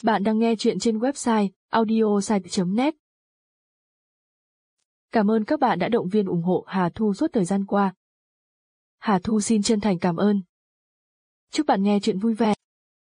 Bạn đang nghe chuyện trên website audiosite.net. Cảm ơn các bạn đã động viên ủng hộ Hà Thu suốt thời gian qua. Hà Thu xin chân thành cảm ơn. Chúc bạn nghe chuyện vui vẻ.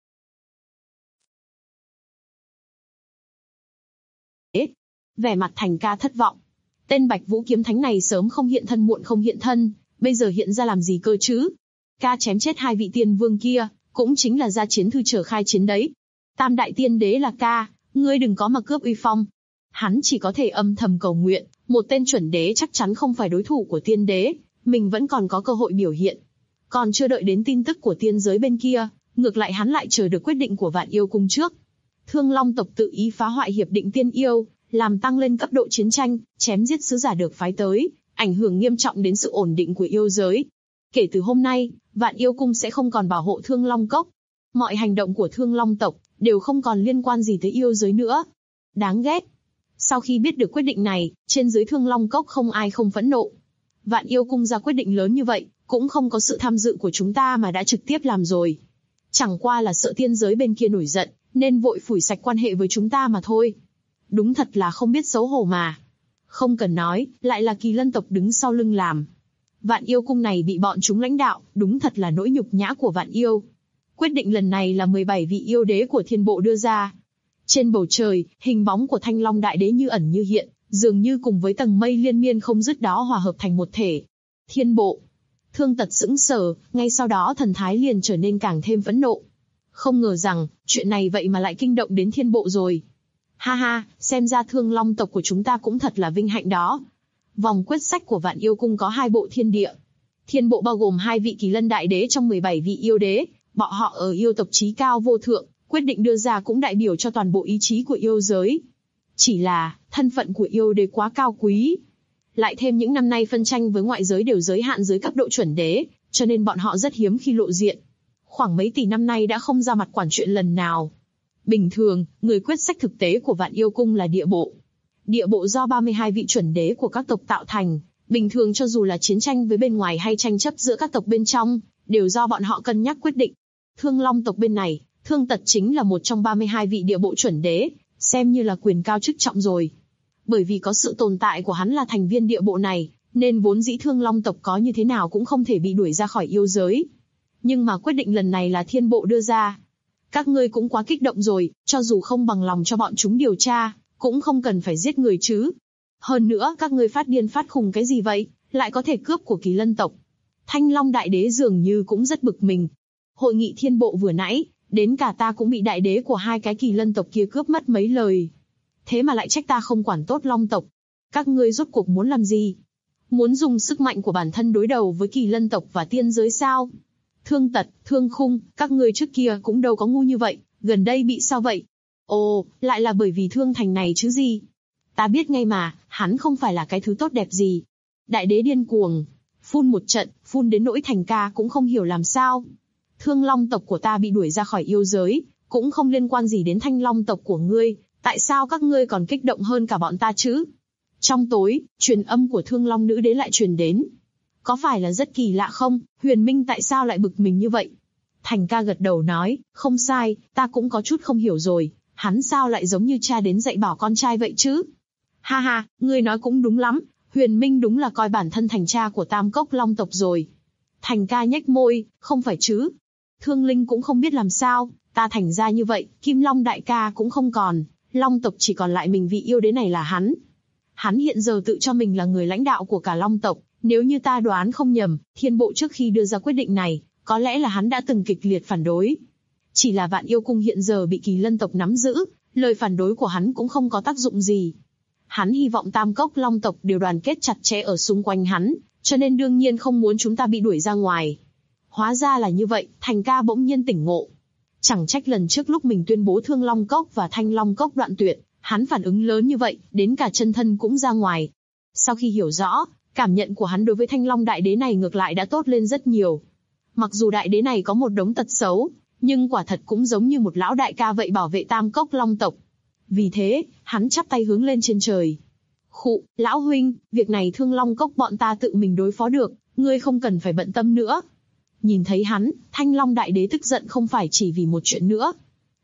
Vẻ mặt Thành Ca thất vọng. Tên Bạch Vũ kiếm thánh này sớm không hiện thân muộn không hiện thân, bây giờ hiện ra làm gì cơ chứ? Ca chém chết hai vị tiên vương kia, cũng chính là ra chiến thư trở khai chiến đấy. Tam đại tiên đế là Ca, ngươi đừng có mà cướp uy phong. Hắn chỉ có thể âm thầm cầu nguyện, một tên chuẩn đế chắc chắn không phải đối thủ của tiên đế, mình vẫn còn có cơ hội biểu hiện. Còn chưa đợi đến tin tức của tiên giới bên kia, ngược lại hắn lại chờ được quyết định của Vạn Yêu Cung trước. Thương Long tộc tự ý phá hoại hiệp định tiên yêu, làm tăng lên cấp độ chiến tranh, chém giết sứ giả được phái tới, ảnh hưởng nghiêm trọng đến sự ổn định của yêu giới. Kể từ hôm nay, Vạn Yêu Cung sẽ không còn bảo hộ Thương Long Cốc. Mọi hành động của Thương Long tộc đều không còn liên quan gì tới yêu giới nữa. Đáng ghét. Sau khi biết được quyết định này, trên dưới Thương Long Cốc không ai không phẫn nộ. Vạn Yêu Cung ra quyết định lớn như vậy, cũng không có sự tham dự của chúng ta mà đã trực tiếp làm rồi. Chẳng qua là sợ tiên giới bên kia nổi giận, nên vội phủi sạch quan hệ với chúng ta mà thôi. Đúng thật là không biết xấu hổ mà. Không cần nói, lại là Kỳ Lân tộc đứng sau lưng làm. Vạn Yêu Cung này bị bọn chúng lãnh đạo, đúng thật là nỗi nhục nhã của Vạn Yêu. Quyết định lần này là 17 vị yêu đế của thiên bộ đưa ra. Trên bầu trời, hình bóng của Thanh Long Đại Đế như ẩn như hiện, dường như cùng với tầng mây liên miên không dứt đó hòa hợp thành một thể. Thiên bộ. Thương Tật sững sờ, ngay sau đó thần thái liền trở nên càng thêm phẫn nộ. Không ngờ rằng, chuyện này vậy mà lại kinh động đến thiên bộ rồi. Ha ha, xem ra Thương Long tộc của chúng ta cũng thật là vinh hạnh đó. Vòng quyết sách của Vạn Yêu Cung có 2 bộ thiên địa. Thiên bộ bao gồm 2 vị Kỳ Lân Đại Đế trong 17 vị yêu đế, bọn họ ở yêu tộc chí cao vô thượng, quyết định đưa ra cũng đại biểu cho toàn bộ ý chí của yêu giới. Chỉ là, thân phận của yêu đế quá cao quý. Lại thêm những năm nay phân tranh với ngoại giới đều giới hạn dưới cấp độ chuẩn đế, cho nên bọn họ rất hiếm khi lộ diện. Khoảng mấy tỷ năm nay đã không ra mặt quản chuyện lần nào. Bình thường, người quyết sách thực tế của Vạn Yêu Cung là địa bộ. Địa bộ do 32 vị chuẩn đế của các tộc tạo thành, bình thường cho dù là chiến tranh với bên ngoài hay tranh chấp giữa các tộc bên trong, đều do bọn họ cân nhắc quyết định. Thương Long tộc bên này, Thương Tật chính là một trong 32 vị địa bộ chuẩn đế, xem như là quyền cao chức trọng rồi. Bởi vì có sự tồn tại của hắn là thành viên địa bộ này, nên vốn dĩ Thương Long tộc có như thế nào cũng không thể bị đuổi ra khỏi yêu giới. Nhưng mà quyết định lần này là thiên bộ đưa ra. Các ngươi cũng quá kích động rồi, cho dù không bằng lòng cho bọn chúng điều tra, cũng không cần phải giết người chứ. Hơn nữa các ngươi phát điên phát khùng cái gì vậy, lại có thể cướp của Kỳ Lân tộc. Thanh Long Đại Đế dường như cũng rất bực mình. Hội nghị thiên bộ vừa nãy, đến cả ta cũng bị đại đế của 2 cái Kỳ Lân tộc kia cướp mất mấy lời. Thế mà lại trách ta không quản tốt Long tộc. Các ngươi rốt cuộc muốn làm gì? Muốn dùng sức mạnh của bản thân đối đầu với Kỳ Lân tộc và tiên giới sao? Thương Tật, Thương Khung, các ngươi trước kia cũng đâu có ngu như vậy, gần đây bị sao vậy? Ồ, lại là bởi vì Thương Thành này chứ gì? Ta biết ngay mà, hắn không phải là cái thứ tốt đẹp gì. Đại đế điên cuồng, phun một trận, phun đến nỗi Thành Ca cũng không hiểu làm sao. Thương Long tộc của ta bị đuổi ra khỏi yêu giới, cũng không liên quan gì đến Thanh Long tộc của ngươi, tại sao các ngươi còn kích động hơn cả bọn ta chứ? Trong tối, truyền âm của Thương Long nữ đế lại truyền đến. Có phải là rất kỳ lạ không, Huyền Minh tại sao lại bực mình như vậy? Thành Ca gật đầu nói, không sai, ta cũng có chút không hiểu rồi, hắn sao lại giống như cha đến dạy bảo con trai vậy chứ? Ha ha, ngươi nói cũng đúng lắm, Huyền Minh đúng là coi bản thân thành cha của Tam Cốc Long tộc rồi. Thành Ca nhếch môi, không phải chứ? Thương Linh cũng không biết làm sao, ta thành ra như vậy, Kim Long đại ca cũng không còn, Long tộc chỉ còn lại mình vị yêu đế này là hắn. Hắn hiện giờ tự cho mình là người lãnh đạo của cả Long tộc, nếu như ta đoán không nhầm, thiên bộ trước khi đưa ra quyết định này, có lẽ là hắn đã từng kịch liệt phản đối. Chỉ là Vạn Yêu Cung hiện giờ bị Kỳ Lân tộc nắm giữ, lời phản đối của hắn cũng không có tác dụng gì. Hắn hy vọng Tam Cốc Long tộc đều đoàn kết chặt chẽ ở xung quanh hắn, cho nên đương nhiên không muốn chúng ta bị đuổi ra ngoài. Hóa ra là như vậy, Thành Ca bỗng nhiên tỉnh ngộ. Chẳng trách lần trước lúc mình tuyên bố Thương Long Cốc và Thanh Long Cốc đoạn tuyệt, hắn phản ứng lớn như vậy, đến cả chân thân cũng ra ngoài. Sau khi hiểu rõ, cảm nhận của hắn đối với Thanh Long Đại Đế này ngược lại đã tốt lên rất nhiều. Mặc dù Đại Đế này có một đống tật xấu, nhưng quả thật cũng giống như một lão đại ca vậy bảo vệ Tam Cốc Long tộc. Vì thế, hắn chắp tay hướng lên trên trời. Khụ, lão huynh, việc này Thương Long Cốc bọn ta tự mình đối phó được, ngươi không cần phải bận tâm nữa. Nhìn thấy hắn, Thanh Long Đại Đế tức giận không phải chỉ vì một chuyện nữa.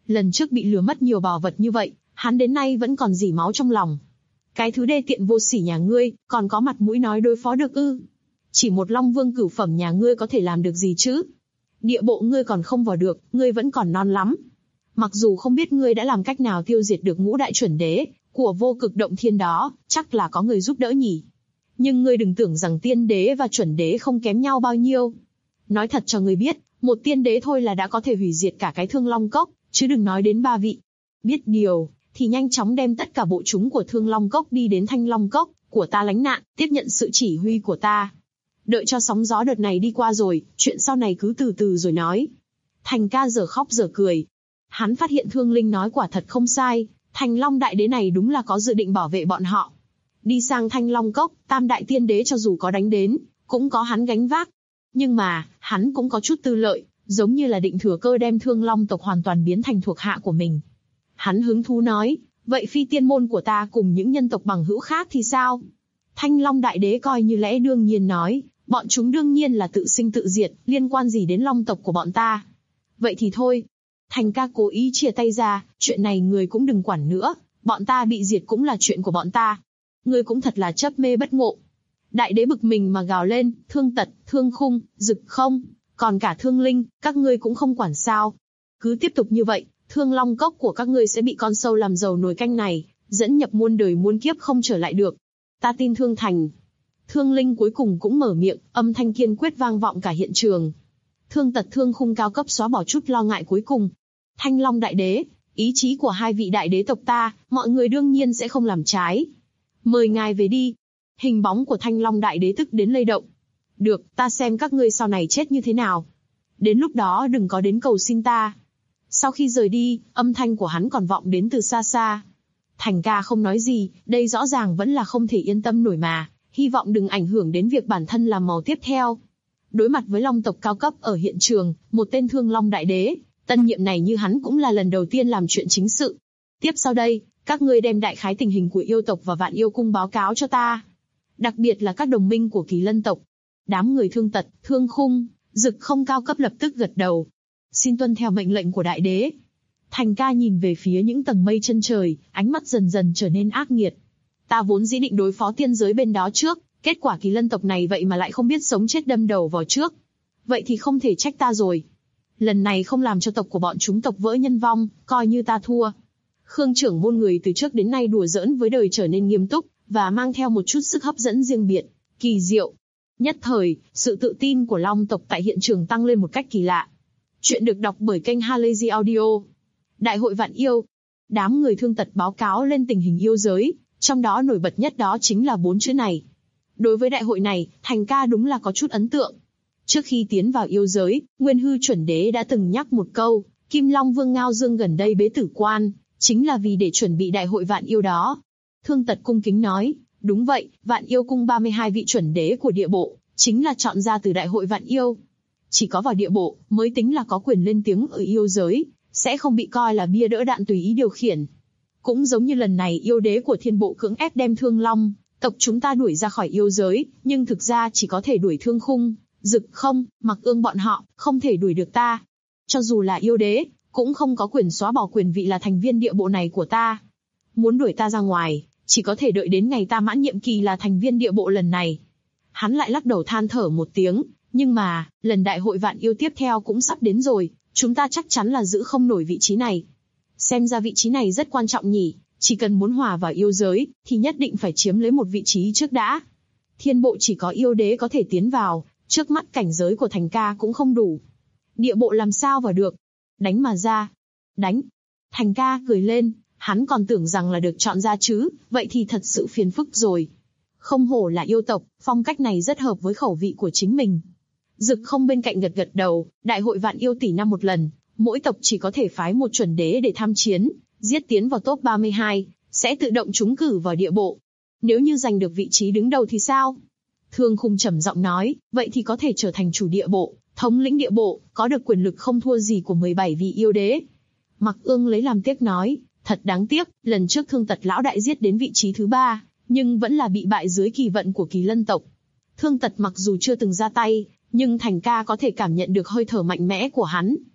Lần trước bị lừa mất nhiều bảo vật như vậy, hắn đến nay vẫn còn dỉ máu trong lòng. Cái thứ đê tiện vô sỉ nhà ngươi, còn có mặt mũi nói đối phó được ư? Chỉ một Long Vương cửu phẩm nhà ngươi có thể làm được gì chứ? Địa bộ ngươi còn không vào được, ngươi vẫn còn non lắm. Mặc dù không biết ngươi đã làm cách nào tiêu diệt được ngũ đại chuẩn đế của vô cực động thiên đó, chắc là có người giúp đỡ nhỉ. Nhưng ngươi đừng tưởng rằng tiên đế và chuẩn đế không kém nhau bao nhiêu. Nói thật cho ngươi biết, một tiên đế thôi là đã có thể hủy diệt cả cái Thương Long Cốc, chứ đừng nói đến 3 vị. Biết điều, thì nhanh chóng đem tất cả bộ chúng của Thương Long Cốc đi đến Thanh Long Cốc của ta lánh nạn, tiếp nhận sự chỉ huy của ta. Đợi cho sóng gió đợt này đi qua rồi, chuyện sau này cứ từ từ rồi nói. Thành ca giờ khóc giờ cười. Hắn phát hiện Thương Linh nói quả thật không sai, Thành Long Đại Đế này đúng là có dự định bảo vệ bọn họ. Đi sang Thanh Long Cốc, Tam Đại Tiên Đế cho dù có đánh đến, cũng có hắn gánh vác. Nhưng mà, hắn cũng có chút tư lợi, giống như là định thừa cơ đem Thương Long tộc hoàn toàn biến thành thuộc hạ của mình. Hắn hứng thú nói, vậy phi tiên môn của ta cùng những nhân tộc bằng hữu khác thì sao? Thanh Long Đại Đế coi như lẽ đương nhiên nói, bọn chúng đương nhiên là tự sinh tự diệt, liên quan gì đến Long tộc của bọn ta? Vậy thì thôi. Thành ca cố ý chia tay ra, chuyện này người cũng đừng quản nữa, bọn ta bị diệt cũng là chuyện của bọn ta. Ngươi cũng thật là chấp mê bất ngộ. Đại đế bực mình mà gào lên, Thương Tật, Thương Khung, Dực Không, còn cả Thương Linh, các ngươi cũng không quản sao? Cứ tiếp tục như vậy, Thương Long Cốc của các ngươi sẽ bị con sâu làm dầu nồi canh này, dẫn nhập muôn đời muôn kiếp không trở lại được. Ta tin Thương Thành. Thương Linh cuối cùng cũng mở miệng, âm thanh kiên quyết vang vọng cả hiện trường. Thương Tật, Thương Khung cao cấp xóa bỏ chút lo ngại cuối cùng. Thanh Long Đại Đế, ý chí của hai vị đại đế tộc ta, mọi người đương nhiên sẽ không làm trái. Mời ngài về đi. Hình bóng của Thanh Long Đại Đế tức đến lay động. Được, ta xem các ngươi sau này chết như thế nào. Đến lúc đó đừng có đến cầu xin ta. Sau khi rời đi, âm thanh của hắn còn vọng đến từ xa xa. Thành ca không nói gì, đây rõ ràng vẫn là không thể yên tâm nổi mà, hy vọng đừng ảnh hưởng đến việc bản thân làm màu tiếp theo. Đối mặt với Long tộc cao cấp ở hiện trường, một tên Thương Long Đại Đế, tân nhiệm này như hắn cũng là lần đầu tiên làm chuyện chính sự. Tiếp sau đây, các ngươi đem đại khái tình hình của yêu tộc và Vạn Yêu Cung báo cáo cho ta. Đặc biệt là các đồng minh của Kỳ Lân tộc. Đám người Thương Tật, Thương Khung, Dực Không cao cấp lập tức gật đầu. Xin tuân theo mệnh lệnh của đại đế. Thành ca nhìn về phía những tầng mây chân trời, ánh mắt dần dần trở nên ác nghiệt. Ta vốn dĩ định đối phó tiên giới bên đó trước, kết quả Kỳ Lân tộc này vậy mà lại không biết sống chết đâm đầu vào trước. Vậy thì không thể trách ta rồi. Lần này không làm cho tộc của bọn chúng tộc vỡ nhân vong, coi như ta thua. Khương trưởng môn người từ trước đến nay đùa giỡn với đời trở nên nghiêm túc, và mang theo một chút sức hấp dẫn riêng biệt, kỳ diệu. Nhất thời, sự tự tin của Long tộc tại hiện trường tăng lên một cách kỳ lạ. Chuyện được đọc bởi kênh Halazy Audio. Đại hội Vạn Yêu. Đám người Thương Tật báo cáo lên tình hình yêu giới, trong đó nổi bật nhất đó chính là 4 chữ này. Đối với đại hội này, Thành ca đúng là có chút ấn tượng. Trước khi tiến vào yêu giới, Nguyên Hư chuẩn đế đã từng nhắc một câu, Kim Long Vương Ngao Dương gần đây bế tử quan, chính là vì để chuẩn bị đại hội Vạn Yêu đó. Thương Tật cung kính nói, đúng vậy, Vạn Yêu Cung 32 vị chuẩn đế của địa bộ, chính là chọn ra từ đại hội Vạn Yêu. Chỉ có vào địa bộ, mới tính là có quyền lên tiếng ở yêu giới, sẽ không bị coi là bia đỡ đạn tùy ý điều khiển. Cũng giống như lần này yêu đế của thiên bộ cưỡng ép đem Thương Long tộc chúng ta đuổi ra khỏi yêu giới, nhưng thực ra chỉ có thể đuổi Thương Khung, Dực Không, Mặc Ương bọn họ, không thể đuổi được ta. Cho dù là yêu đế, cũng không có quyền xóa bỏ quyền vị là thành viên địa bộ này của ta. Muốn đuổi ta ra ngoài, chỉ có thể đợi đến ngày ta mãn nhiệm kỳ là thành viên địa bộ lần này. Hắn lại lắc đầu than thở một tiếng, nhưng mà, lần đại hội Vạn Yêu tiếp theo cũng sắp đến rồi, chúng ta chắc chắn là giữ không nổi vị trí này. Xem ra vị trí này rất quan trọng nhỉ, chỉ cần muốn hòa vào yêu giới, thì nhất định phải chiếm lấy một vị trí trước đã. Thiên bộ chỉ có yêu đế có thể tiến vào, trước mắt cảnh giới của Thành ca cũng không đủ. Địa bộ làm sao vào được? Đánh mà ra. Đánh. Thành ca cười lên, hắn còn tưởng rằng là được chọn ra chứ, vậy thì thật sự phiền phức rồi. Không hổ là yêu tộc, phong cách này rất hợp với khẩu vị của chính mình. Dực Không bên cạnh gật gật đầu, đại hội Vạn Yêu tỷ năm một lần, mỗi tộc chỉ có thể phái một chuẩn đế để tham chiến, giết tiến vào top 32, sẽ tự động trúng cử vào địa bộ. Nếu như giành được vị trí đứng đầu thì sao? Thương Khung trầm giọng nói, vậy thì có thể trở thành chủ địa bộ, thống lĩnh địa bộ, có được quyền lực không thua gì của 17 vị yêu đế. Mặc Ương lấy làm tiếc nói, thật đáng tiếc, lần trước Thương Tật lão đại giết đến vị trí thứ 3, nhưng vẫn là bị bại dưới kỳ vận của Kỳ Lân tộc. Thương Tật mặc dù chưa từng ra tay, nhưng Thành ca có thể cảm nhận được hơi thở mạnh mẽ của hắn.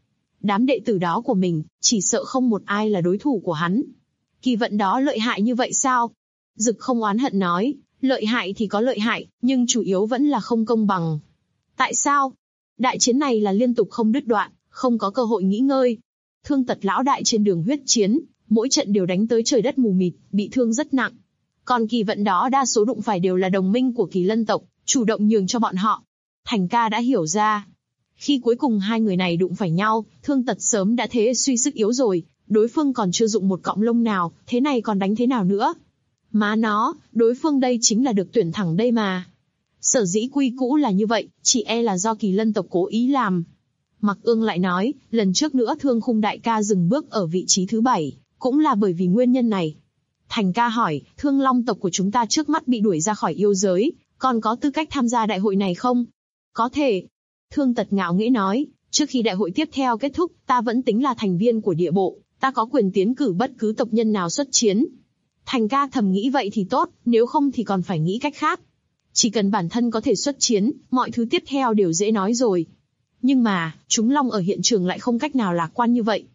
Đám đệ tử đó của mình, chỉ sợ không một ai là đối thủ của hắn. Kỳ vận đó lợi hại như vậy sao? Dực không oán hận nói, lợi hại thì có lợi hại, nhưng chủ yếu vẫn là không công bằng. Tại sao? Đại chiến này là liên tục không đứt đoạn, không có cơ hội nghỉ ngơi. Thương Tật lão đại trên đường huyết chiến, mỗi trận đều đánh tới trời đất mù mịt, bị thương rất nặng. Còn kỳ vận đó đa số đụng phải đều là đồng minh của Kỳ Lân tộc, chủ động nhường cho bọn họ. Thành ca đã hiểu ra. Khi cuối cùng hai người này đụng phải nhau, Thương Tật sớm đã thế suy sức yếu rồi, đối phương còn chưa dụng một cọng lông nào, thế này còn đánh thế nào nữa? Má nó, đối phương đây chính là được tuyển thẳng đây mà. Sở dĩ quy cũ là như vậy, chỉ e là do Kỳ Lân tộc cố ý làm. Mặc Ương lại nói, lần trước nữa Thương Khung đại ca dừng bước ở vị trí thứ 7, cũng là bởi vì nguyên nhân này. Thành ca hỏi, Thương Long tộc của chúng ta trước mắt bị đuổi ra khỏi yêu giới, còn có tư cách tham gia đại hội này không? Có thể. Thương Tật ngạo nghễ nói, trước khi đại hội tiếp theo kết thúc, ta vẫn tính là thành viên của địa bộ, ta có quyền tiến cử bất cứ tộc nhân nào xuất chiến. Thành ca thầm nghĩ vậy thì tốt, nếu không thì còn phải nghĩ cách khác. Chỉ cần bản thân có thể xuất chiến, mọi thứ tiếp theo đều dễ nói rồi. Nhưng mà, chúng Long ở hiện trường lại không cách nào lạc quan như vậy.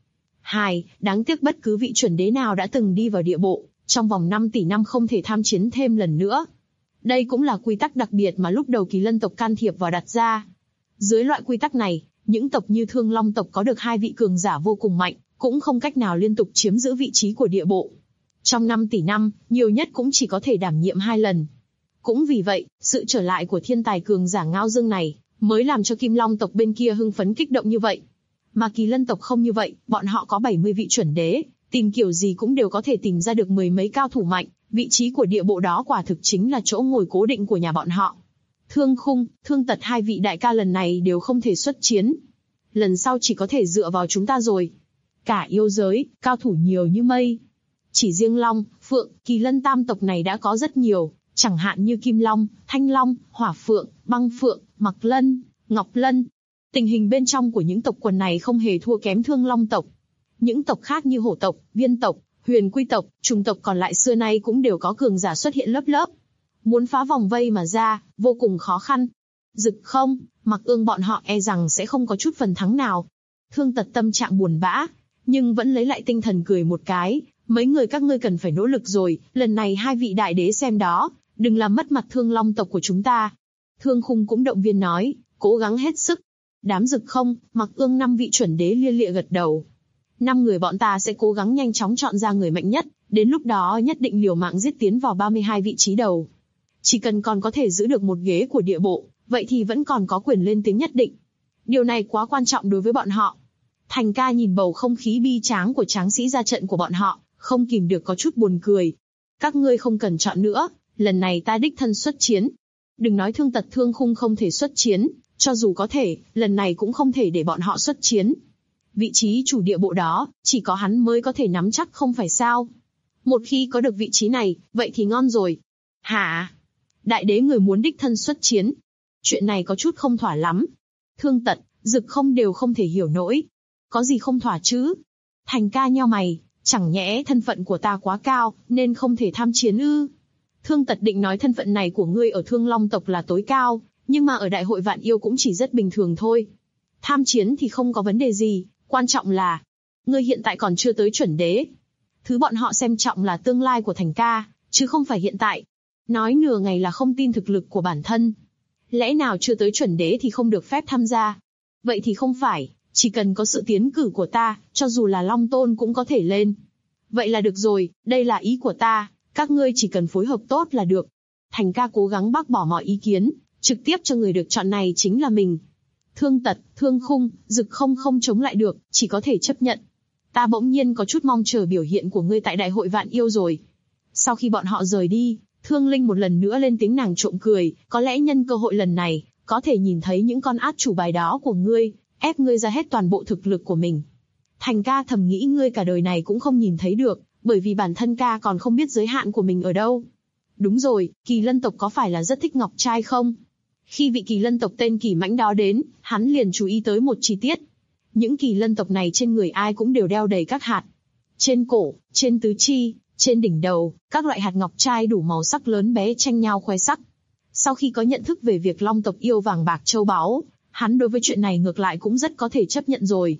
Đáng tiếc bất cứ vị chuẩn đế nào đã từng đi vào địa bộ, trong vòng 5 tỷ năm không thể tham chiến thêm lần nữa. Đây cũng là quy tắc đặc biệt mà lúc đầu Kỳ Lân tộc can thiệp vào đặt ra. Dưới loại quy tắc này, những tộc như Thương Long tộc có được 2 vị cường giả vô cùng mạnh, cũng không cách nào liên tục chiếm giữ vị trí của địa bộ. Trong 5 tỷ năm, nhiều nhất cũng chỉ có thể đảm nhiệm 2 lần. Cũng vì vậy, sự trở lại của thiên tài cường giả Ngao Dương này, mới làm cho Kim Long tộc bên kia hưng phấn kích động như vậy. Mà Kỳ Lân tộc không như vậy, bọn họ có 70 vị chuẩn đế, tìm kiểu gì cũng đều có thể tìm ra được 10 mấy cao thủ mạnh, vị trí của địa bộ đó quả thực chính là chỗ ngồi cố định của nhà bọn họ. Thương Khung, Thương Tật hai vị đại ca lần này đều không thể xuất chiến. Lần sau chỉ có thể dựa vào chúng ta rồi. Cả yêu giới, cao thủ nhiều như mây. Chỉ riêng Long, Phượng, Kỳ Lân tam tộc này đã có rất nhiều, chẳng hạn như Kim Long, Thanh Long, Hỏa Phượng, Băng Phượng, Mặc Lân, Ngọc Lân. Tình hình bên trong của những tộc quần này không hề thua kém Thương Long tộc. Những tộc khác như Hổ tộc, Viên tộc, Huyền Quy tộc, Trùng tộc còn lại xưa nay cũng đều có cường giả xuất hiện lớp lớp. Muốn phá vòng vây mà ra, vô cùng khó khăn. Dực không, Mặc Ương bọn họ e rằng sẽ không có chút phần thắng nào. Thương Tật tâm trạng buồn bã, nhưng vẫn lấy lại tinh thần cười một cái. Mấy người các ngươi cần phải nỗ lực rồi, lần này hai vị đại đế xem đó, đừng làm mất mặt Thương Long tộc của chúng ta. Thương Khung cũng động viên nói, cố gắng hết sức. Đám Dực không, Mặc Ương 5 vị chuẩn đế lia lịa gật đầu. 5 người bọn ta sẽ cố gắng nhanh chóng chọn ra người mạnh nhất, đến lúc đó nhất định liều mạng giết tiến vào 32 vị trí đầu. Chỉ cần còn có thể giữ được một ghế của địa bộ, vậy thì vẫn còn có quyền lên tiếng nhất định. Điều này quá quan trọng đối với bọn họ. Thành ca nhìn bầu không khí bi tráng của tráng sĩ ra trận của bọn họ, không kìm được có chút buồn cười. Các ngươi không cần chọn nữa, lần này ta đích thân xuất chiến. Đừng nói Thương Tật Thương Khung không thể xuất chiến, cho dù có thể, lần này cũng không thể để bọn họ xuất chiến. Vị trí chủ địa bộ đó, chỉ có hắn mới có thể nắm chắc không phải sao. Một khi có được vị trí này, vậy thì ngon rồi. Hả? Đại đế người muốn đích thân xuất chiến. Chuyện này có chút không thỏa lắm. Thương Tật, Dực không đều không thể hiểu nổi. Có gì không thỏa chứ? Thành ca nheo mày, chẳng nhẽ thân phận của ta quá cao, nên không thể tham chiến ư? Thương Tật định nói thân phận này của ngươi ở Thương Long tộc là tối cao, nhưng mà ở đại hội vạn yêu cũng chỉ rất bình thường thôi. Tham chiến thì không có vấn đề gì, quan trọng là ngươi hiện tại còn chưa tới chuẩn đế. Thứ bọn họ xem trọng là tương lai của Thành ca, chứ không phải hiện tại. Nói nửa ngày là không tin thực lực của bản thân. Lẽ nào chưa tới chuẩn đế thì không được phép tham gia? Vậy thì không phải, chỉ cần có sự tiến cử của ta, cho dù là Long Tôn cũng có thể lên. Vậy là được rồi, đây là ý của ta, các ngươi chỉ cần phối hợp tốt là được. Thành ca cố gắng bác bỏ mọi ý kiến, trực tiếp cho người được chọn này chính là mình. Thương Tật, Thương Khung, Dực không chống lại được, chỉ có thể chấp nhận. Ta bỗng nhiên có chút mong chờ biểu hiện của ngươi tại đại hội vạn yêu rồi. Sau khi bọn họ rời đi, Thương Linh một lần nữa lên tiếng nàng trộm cười, có lẽ nhân cơ hội lần này, có thể nhìn thấy những con át chủ bài đó của ngươi, ép ngươi ra hết toàn bộ thực lực của mình. Thành ca thầm nghĩ ngươi cả đời này cũng không nhìn thấy được, bởi vì bản thân ca còn không biết giới hạn của mình ở đâu. Đúng rồi, Kỳ Lân tộc có phải là rất thích ngọc trai không? Khi vị Kỳ Lân tộc tên Kỳ Mãnh đó đến, hắn liền chú ý tới một chi tiết. Những Kỳ Lân tộc này trên người ai cũng đều đeo đầy các hạt. Trên cổ, trên tứ chi, trên đỉnh đầu, các loại hạt ngọc trai đủ màu sắc lớn bé tranh nhau khoe sắc. Sau khi có nhận thức về việc Long tộc yêu vàng bạc châu báu, hắn đối với chuyện này ngược lại cũng rất có thể chấp nhận rồi.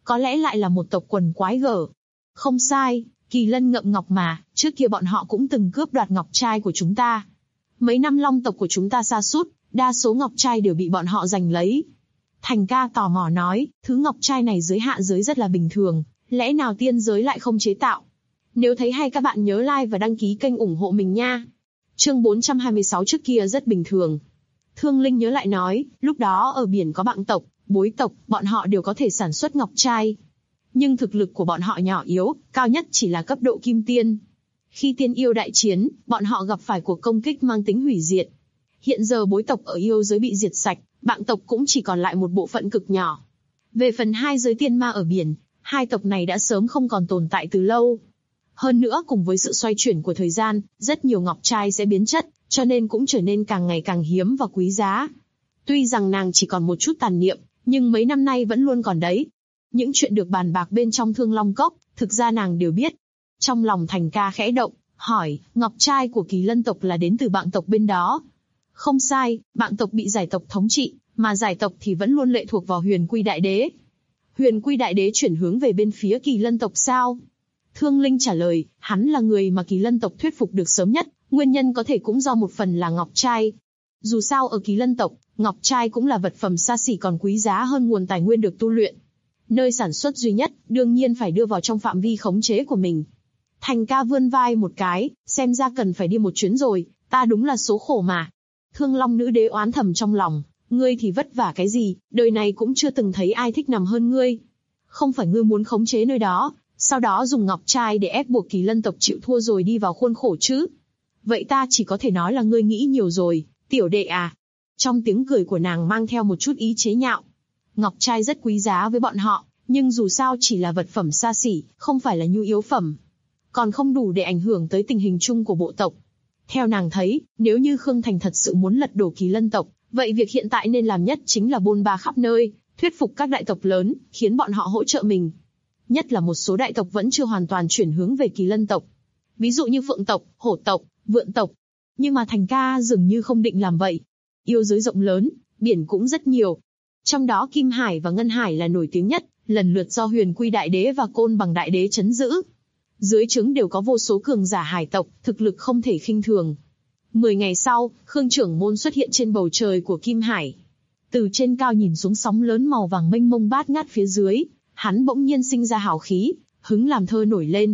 Có lẽ lại là một tộc quần quái gở. Không sai, Kỳ Lân ngậm ngọc mà, trước kia bọn họ cũng từng cướp đoạt ngọc trai của chúng ta. Mấy năm long tộc của chúng ta sa sút, đa số ngọc trai đều bị bọn họ giành lấy. Thành ca tò mò nói, thứ ngọc trai này dưới hạ giới rất là bình thường, lẽ nào tiên giới lại không chế tạo? Nếu thấy hay các bạn nhớ like và đăng ký kênh ủng hộ mình nha. Chương 426 trước kia rất bình thường. Thương Linh nhớ lại nói, lúc đó ở biển có Bạng tộc, Bối tộc, bọn họ đều có thể sản xuất ngọc trai. Nhưng thực lực của bọn họ nhỏ yếu, cao nhất chỉ là cấp độ kim tiên. Khi tiên yêu đại chiến, bọn họ gặp phải cuộc công kích mang tính hủy diệt. Hiện giờ Bối tộc ở yêu giới bị diệt sạch, Bạng tộc cũng chỉ còn lại một bộ phận cực nhỏ. Về phần hai giới tiên ma ở biển, hai tộc này đã sớm không còn tồn tại từ lâu. Hơn nữa cùng với sự xoay chuyển của thời gian, rất nhiều ngọc trai sẽ biến chất, cho nên cũng trở nên càng ngày càng hiếm và quý giá. Tuy rằng nàng chỉ còn một chút tàn niệm, nhưng mấy năm nay vẫn luôn còn đấy. Những chuyện được bàn bạc bên trong Thương Long Cốc, thực ra nàng đều biết. Trong lòng Thành ca khẽ động, hỏi, ngọc trai của Kỳ Lân tộc là đến từ Bạng tộc bên đó. Không sai, Bạng tộc bị giải tộc thống trị, mà giải tộc thì vẫn luôn lệ thuộc vào Huyền Quy Đại Đế. Huyền Quy Đại Đế chuyển hướng về bên phía Kỳ Lân tộc sao? Thương Linh trả lời, hắn là người mà Kỳ Lân tộc thuyết phục được sớm nhất, nguyên nhân có thể cũng do một phần là ngọc trai. Dù sao ở Kỳ Lân tộc, ngọc trai cũng là vật phẩm xa xỉ còn quý giá hơn nguồn tài nguyên được tu luyện. Nơi sản xuất duy nhất, đương nhiên phải đưa vào trong phạm vi khống chế của mình. Thành ca vươn vai một cái, xem ra cần phải đi một chuyến rồi, ta đúng là số khổ mà. Thương Long nữ đế oán thầm trong lòng, ngươi thì vất vả cái gì, đời này cũng chưa từng thấy ai thích nằm hơn ngươi. Không phải ngươi muốn khống chế nơi đó, sau đó dùng ngọc trai để ép buộc Kỳ Lân tộc chịu thua rồi đi vào khuôn khổ chứ? Vậy ta chỉ có thể nói là ngươi nghĩ nhiều rồi, tiểu đệ à. Trong tiếng cười của nàng mang theo một chút ý chế nhạo. Ngọc trai rất quý giá với bọn họ, nhưng dù sao chỉ là vật phẩm xa xỉ, không phải là nhu yếu phẩm. Còn không đủ để ảnh hưởng tới tình hình chung của bộ tộc. Theo nàng thấy, nếu như Khương Thành thật sự muốn lật đổ Kỳ Lân tộc, vậy việc hiện tại nên làm nhất chính là bôn ba khắp nơi, thuyết phục các đại tộc lớn, khiến bọn họ hỗ trợ mình. Nhất là một số đại tộc vẫn chưa hoàn toàn chuyển hướng về Kỳ Lân tộc. Ví dụ như Phượng tộc, Hổ tộc, Vượn tộc. Nhưng mà Thành ca dường như không định làm vậy. Yêu giới rộng lớn, biển cũng rất nhiều. Trong đó Kim Hải và Ngân Hải là nổi tiếng nhất, lần lượt do Huyền Quy Đại Đế và Côn Bằng Đại Đế trấn giữ. Dưới trướng đều có vô số cường giả hải tộc, thực lực không thể khinh thường. 10 ngày sau, Khương trưởng môn xuất hiện trên bầu trời của Kim Hải. Từ trên cao nhìn xuống sóng lớn màu vàng mênh mông bát ngát phía dưới, hắn bỗng nhiên sinh ra hào khí, hứng làm thơ nổi lên.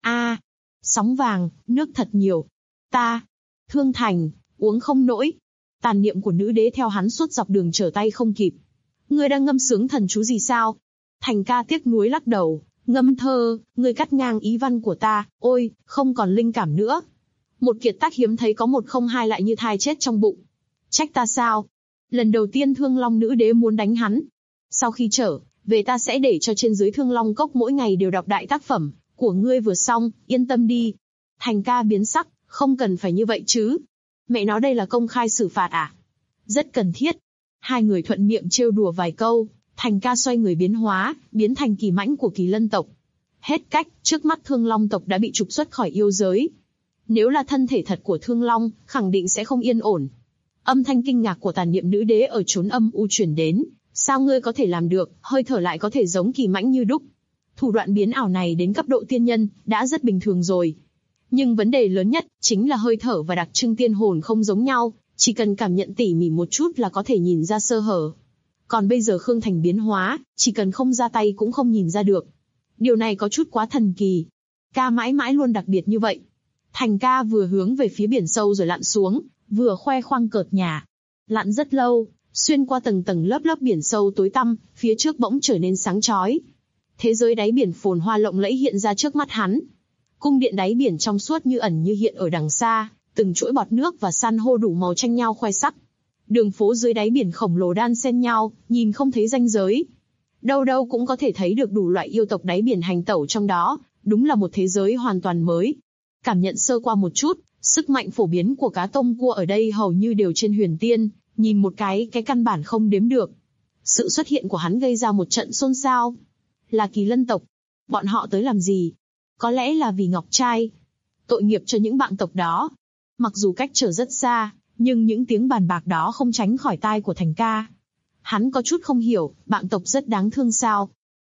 Sóng vàng, nước thật nhiều. Ta, Thương Thành, uống không nổi. Tàn niệm của nữ đế theo hắn suốt dọc đường trở tay không kịp. Ngươi đang ngâm sướng thần chú gì sao? Thành ca tiếc nuối lắc đầu, ngâm thơ, ngươi cắt ngang ý văn của ta, ôi, không còn linh cảm nữa. Một kiệt tác hiếm thấy có 102 lại như thai chết trong bụng. Trách ta sao? Lần đầu tiên Thương Long nữ đế muốn đánh hắn. Sau khi trở về ta sẽ để cho trên dưới Thương Long Cốc mỗi ngày đều đọc đại tác phẩm của ngươi vừa xong, yên tâm đi. Thành ca biến sắc, không cần phải như vậy chứ. Mẹ nói đây là công khai xử phạt à? Rất cần thiết. Hai người thuận miệng trêu đùa vài câu, Thành ca xoay người biến hóa, biến thành kỳ mãnh của Kỳ Lân tộc. Hết cách, trước mắt Thương Long tộc đã bị trục xuất khỏi yêu giới. Nếu là thân thể thật của Thương Long, khẳng định sẽ không yên ổn. Âm thanh kinh ngạc của tàn niệm nữ đế ở chốn âm u truyền đến. Sao ngươi có thể làm được, hơi thở lại có thể giống kỳ mãnh như đúc. Thủ đoạn biến ảo này đến cấp độ tiên nhân, đã rất bình thường rồi. Nhưng vấn đề lớn nhất, chính là hơi thở và đặc trưng tiên hồn không giống nhau, chỉ cần cảm nhận tỉ mỉ một chút là có thể nhìn ra sơ hở. Còn bây giờ Khương Thành biến hóa, chỉ cần không ra tay cũng không nhìn ra được. Điều này có chút quá thần kỳ. Ca mãi mãi luôn đặc biệt như vậy. Thành ca vừa hướng về phía biển sâu rồi lặn xuống, vừa khoe khoang cợt nhả. Lặn rất lâu, xuyên qua tầng tầng lớp lớp biển sâu tối tăm, phía trước bỗng trở nên sáng chói. Thế giới đáy biển phồn hoa lộng lẫy hiện ra trước mắt hắn. Cung điện đáy biển trong suốt như ẩn như hiện ở đằng xa, từng chuỗi bọt nước và san hô đủ màu tranh nhau khoe sắc. Đường phố dưới đáy biển khổng lồ đan xen nhau, nhìn không thấy ranh giới. Đâu đâu cũng có thể thấy được đủ loại yêu tộc đáy biển hành tẩu trong đó, đúng là một thế giới hoàn toàn mới. Cảm nhận sơ qua một chút, sức mạnh phổ biến của cá tôm cua ở đây hầu như đều trên huyền tiên, nhìn một cái căn bản không đếm được. Sự xuất hiện của hắn gây ra một trận xôn xao. Là Kỳ Lân tộc. Bọn họ tới làm gì? Có lẽ là vì ngọc trai. Tội nghiệp cho những Bạng tộc đó. Mặc dù cách trở rất xa, nhưng những tiếng bàn bạc đó không tránh khỏi tai của Thành ca. Hắn có chút không hiểu, Bạng tộc rất đáng thương sao?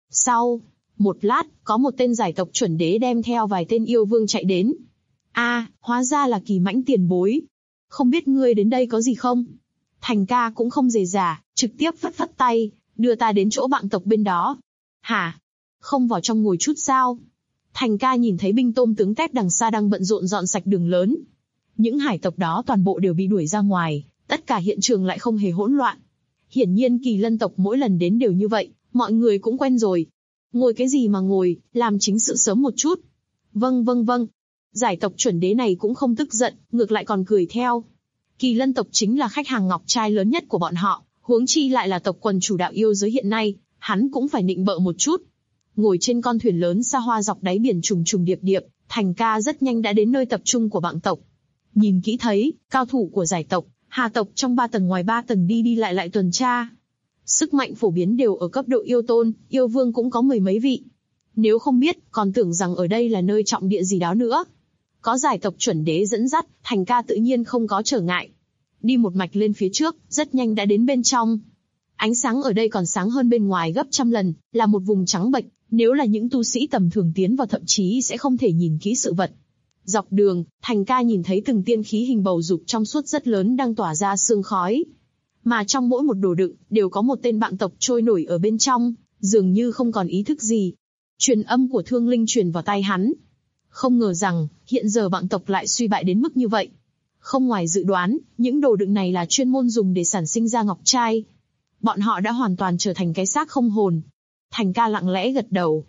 Sau một lát, có một tên giải tộc chuẩn đế đem theo vài tên yêu vương chạy đến. Hóa ra là Kỳ Mãnh tiền bối. Không biết ngươi đến đây có gì không? Thành ca cũng không dề dà, trực tiếp phất phất tay, đưa ta đến chỗ bạn tộc bên đó. Hả? Không vào trong ngồi chút sao? Thành ca nhìn thấy binh tôm tướng tép đằng xa đang bận rộn dọn sạch đường lớn. Những hải tộc đó toàn bộ đều bị đuổi ra ngoài, tất cả hiện trường lại không hề hỗn loạn. Hiển nhiên Kỳ Lân tộc mỗi lần đến đều như vậy, mọi người cũng quen rồi. Ngồi cái gì mà ngồi, làm chính sự sớm một chút. Vâng. Giải tộc chuẩn đế này cũng không tức giận, ngược lại còn cười theo. Kỳ Lân tộc chính là khách hàng ngọc trai lớn nhất của bọn họ, huống chi lại là tộc quần chủ đạo yêu giới hiện nay, hắn cũng phải nịnh bợ một chút. Ngồi trên con thuyền lớn xa hoa dọc đáy biển trùng trùng điệp điệp, Thành ca rất nhanh đã đến nơi tập trung của bạn tộc. Nhìn kỹ thấy, cao thủ của giải tộc, hà tộc trong 3 tầng ngoài 3 tầng đi lại tuần tra. Sức mạnh phổ biến đều ở cấp độ yêu tôn, yêu vương cũng có 10 mấy vị. Nếu không biết, còn tưởng rằng ở đây là nơi trọng địa gì đó nữa. Có giải tộc chuẩn đế dẫn dắt, Thành ca tự nhiên không có trở ngại. Đi một mạch lên phía trước, rất nhanh đã đến bên trong. Ánh sáng ở đây còn sáng hơn bên ngoài gấp trăm lần, là một vùng trắng bệch, nếu là những tu sĩ tầm thường tiến vào thậm chí sẽ không thể nhìn kỹ sự vật. Dọc đường, Thành ca nhìn thấy từng tiên khí hình bầu dục trong suốt rất lớn đang tỏa ra sương khói. Mà trong mỗi một đồ đựng, đều có một tên bạn tộc trôi nổi ở bên trong, dường như không còn ý thức gì. Truyền âm của Thương Linh truyền vào tai hắn. Không ngờ rằng, hiện giờ bạn tộc lại suy bại đến mức như vậy. Không ngoài dự đoán, những đồ đựng này là chuyên môn dùng để sản sinh ra ngọc trai. Bọn họ đã hoàn toàn trở thành cái xác không hồn. Thành ca lặng lẽ gật đầu.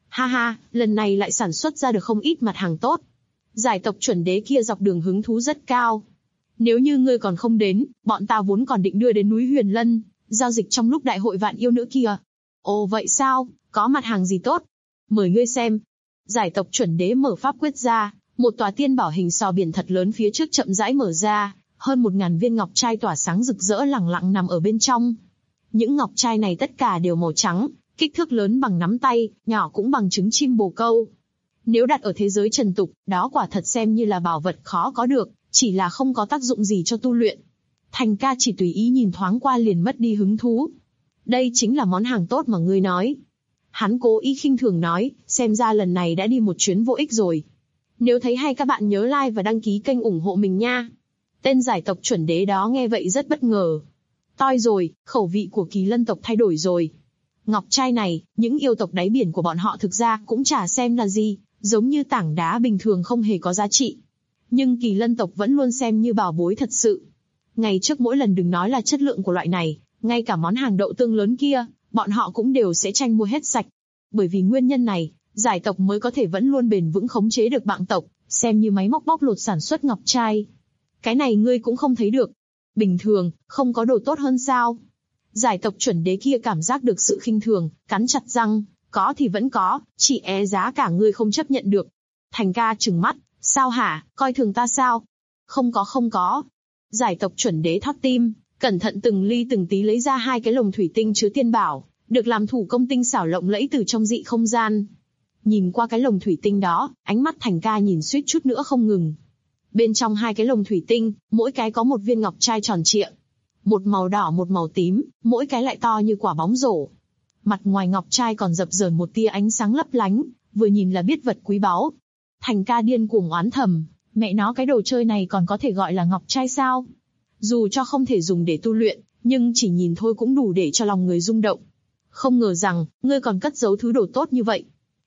Ha, lần này lại sản xuất ra được không ít mặt hàng tốt. Giải tộc chuẩn đế kia dọc đường hứng thú rất cao. Nếu như ngươi còn không đến, bọn ta vốn còn định đưa đến núi Huyền Lân, giao dịch trong lúc đại hội vạn yêu nữ kia. Ồ vậy sao, có mặt hàng gì tốt? Mời ngươi xem. Giải tộc chuẩn đế mở pháp quyết ra, một tòa tiên bảo hình sò biển thật lớn phía trước chậm rãi mở ra, hơn 1000 viên ngọc trai tỏa sáng rực rỡ lẳng lặng nằm ở bên trong. Những ngọc trai này tất cả đều màu trắng, kích thước lớn bằng nắm tay, nhỏ cũng bằng trứng chim bồ câu. Nếu đặt ở thế giới trần tục, đó quả thật xem như là bảo vật khó có được, chỉ là không có tác dụng gì cho tu luyện. Thành ca chỉ tùy ý nhìn thoáng qua liền mất đi hứng thú. Đây chính là món hàng tốt mà ngươi nói. Hắn cố ý khinh thường nói, xem ra lần này đã đi một chuyến vô ích rồi. Nếu thấy hay các bạn nhớ like và đăng ký kênh ủng hộ mình nha. Tên giải tộc chuẩn đế đó nghe vậy rất bất ngờ. Toi rồi, khẩu vị của Kỳ Lân tộc thay đổi rồi. Ngọc trai này, những yêu tộc đáy biển của bọn họ thực ra cũng chả xem là gì, giống như tảng đá bình thường không hề có giá trị. Nhưng Kỳ Lân tộc vẫn luôn xem như bảo bối thật sự. Ngày trước mỗi lần đừng nói là chất lượng của loại này, ngay cả món hàng đậu tương lớn kia, bọn họ cũng đều sẽ tranh mua hết sạch. Bởi vì nguyên nhân này, giải tộc mới có thể vẫn luôn bền vững khống chế được bạn tộc, xem như máy móc bóc lột sản xuất ngọc trai. Cái này ngươi cũng không thấy được. Bình thường, không có đồ tốt hơn sao? Giải tộc chuẩn đế kia cảm giác được sự khinh thường, cắn chặt răng, có thì vẫn có, chỉ e giá cả ngươi không chấp nhận được. Thành ca trừng mắt, sao hả, coi thường ta sao? Không có. Giải tộc chuẩn đế thót tim, cẩn thận từng ly từng tí lấy ra 2 cái lồng thủy tinh chứa tiên bảo, được làm thủ công tinh xảo lộng lẫy từ trong dị không gian. Nhìn qua cái lồng thủy tinh đó, ánh mắt Thành ca nhìn suýt chút nữa không ngừng. Bên trong 2 cái lồng thủy tinh, mỗi cái có một viên ngọc trai tròn trịa. Một màu đỏ một màu tím, mỗi cái lại to như quả bóng rổ. Mặt ngoài ngọc trai còn dập dờn một tia ánh sáng lấp lánh, vừa nhìn là biết vật quý báu. Thành ca điên cuồng oán thầm, mẹ nó cái đồ chơi này còn có thể gọi là ngọc trai sao? Dù cho không thể dùng để tu luyện, nhưng chỉ nhìn thôi cũng đủ để cho lòng người rung động. Không ngờ rằng, ngươi còn cất giấu thứ đồ tốt như vậy.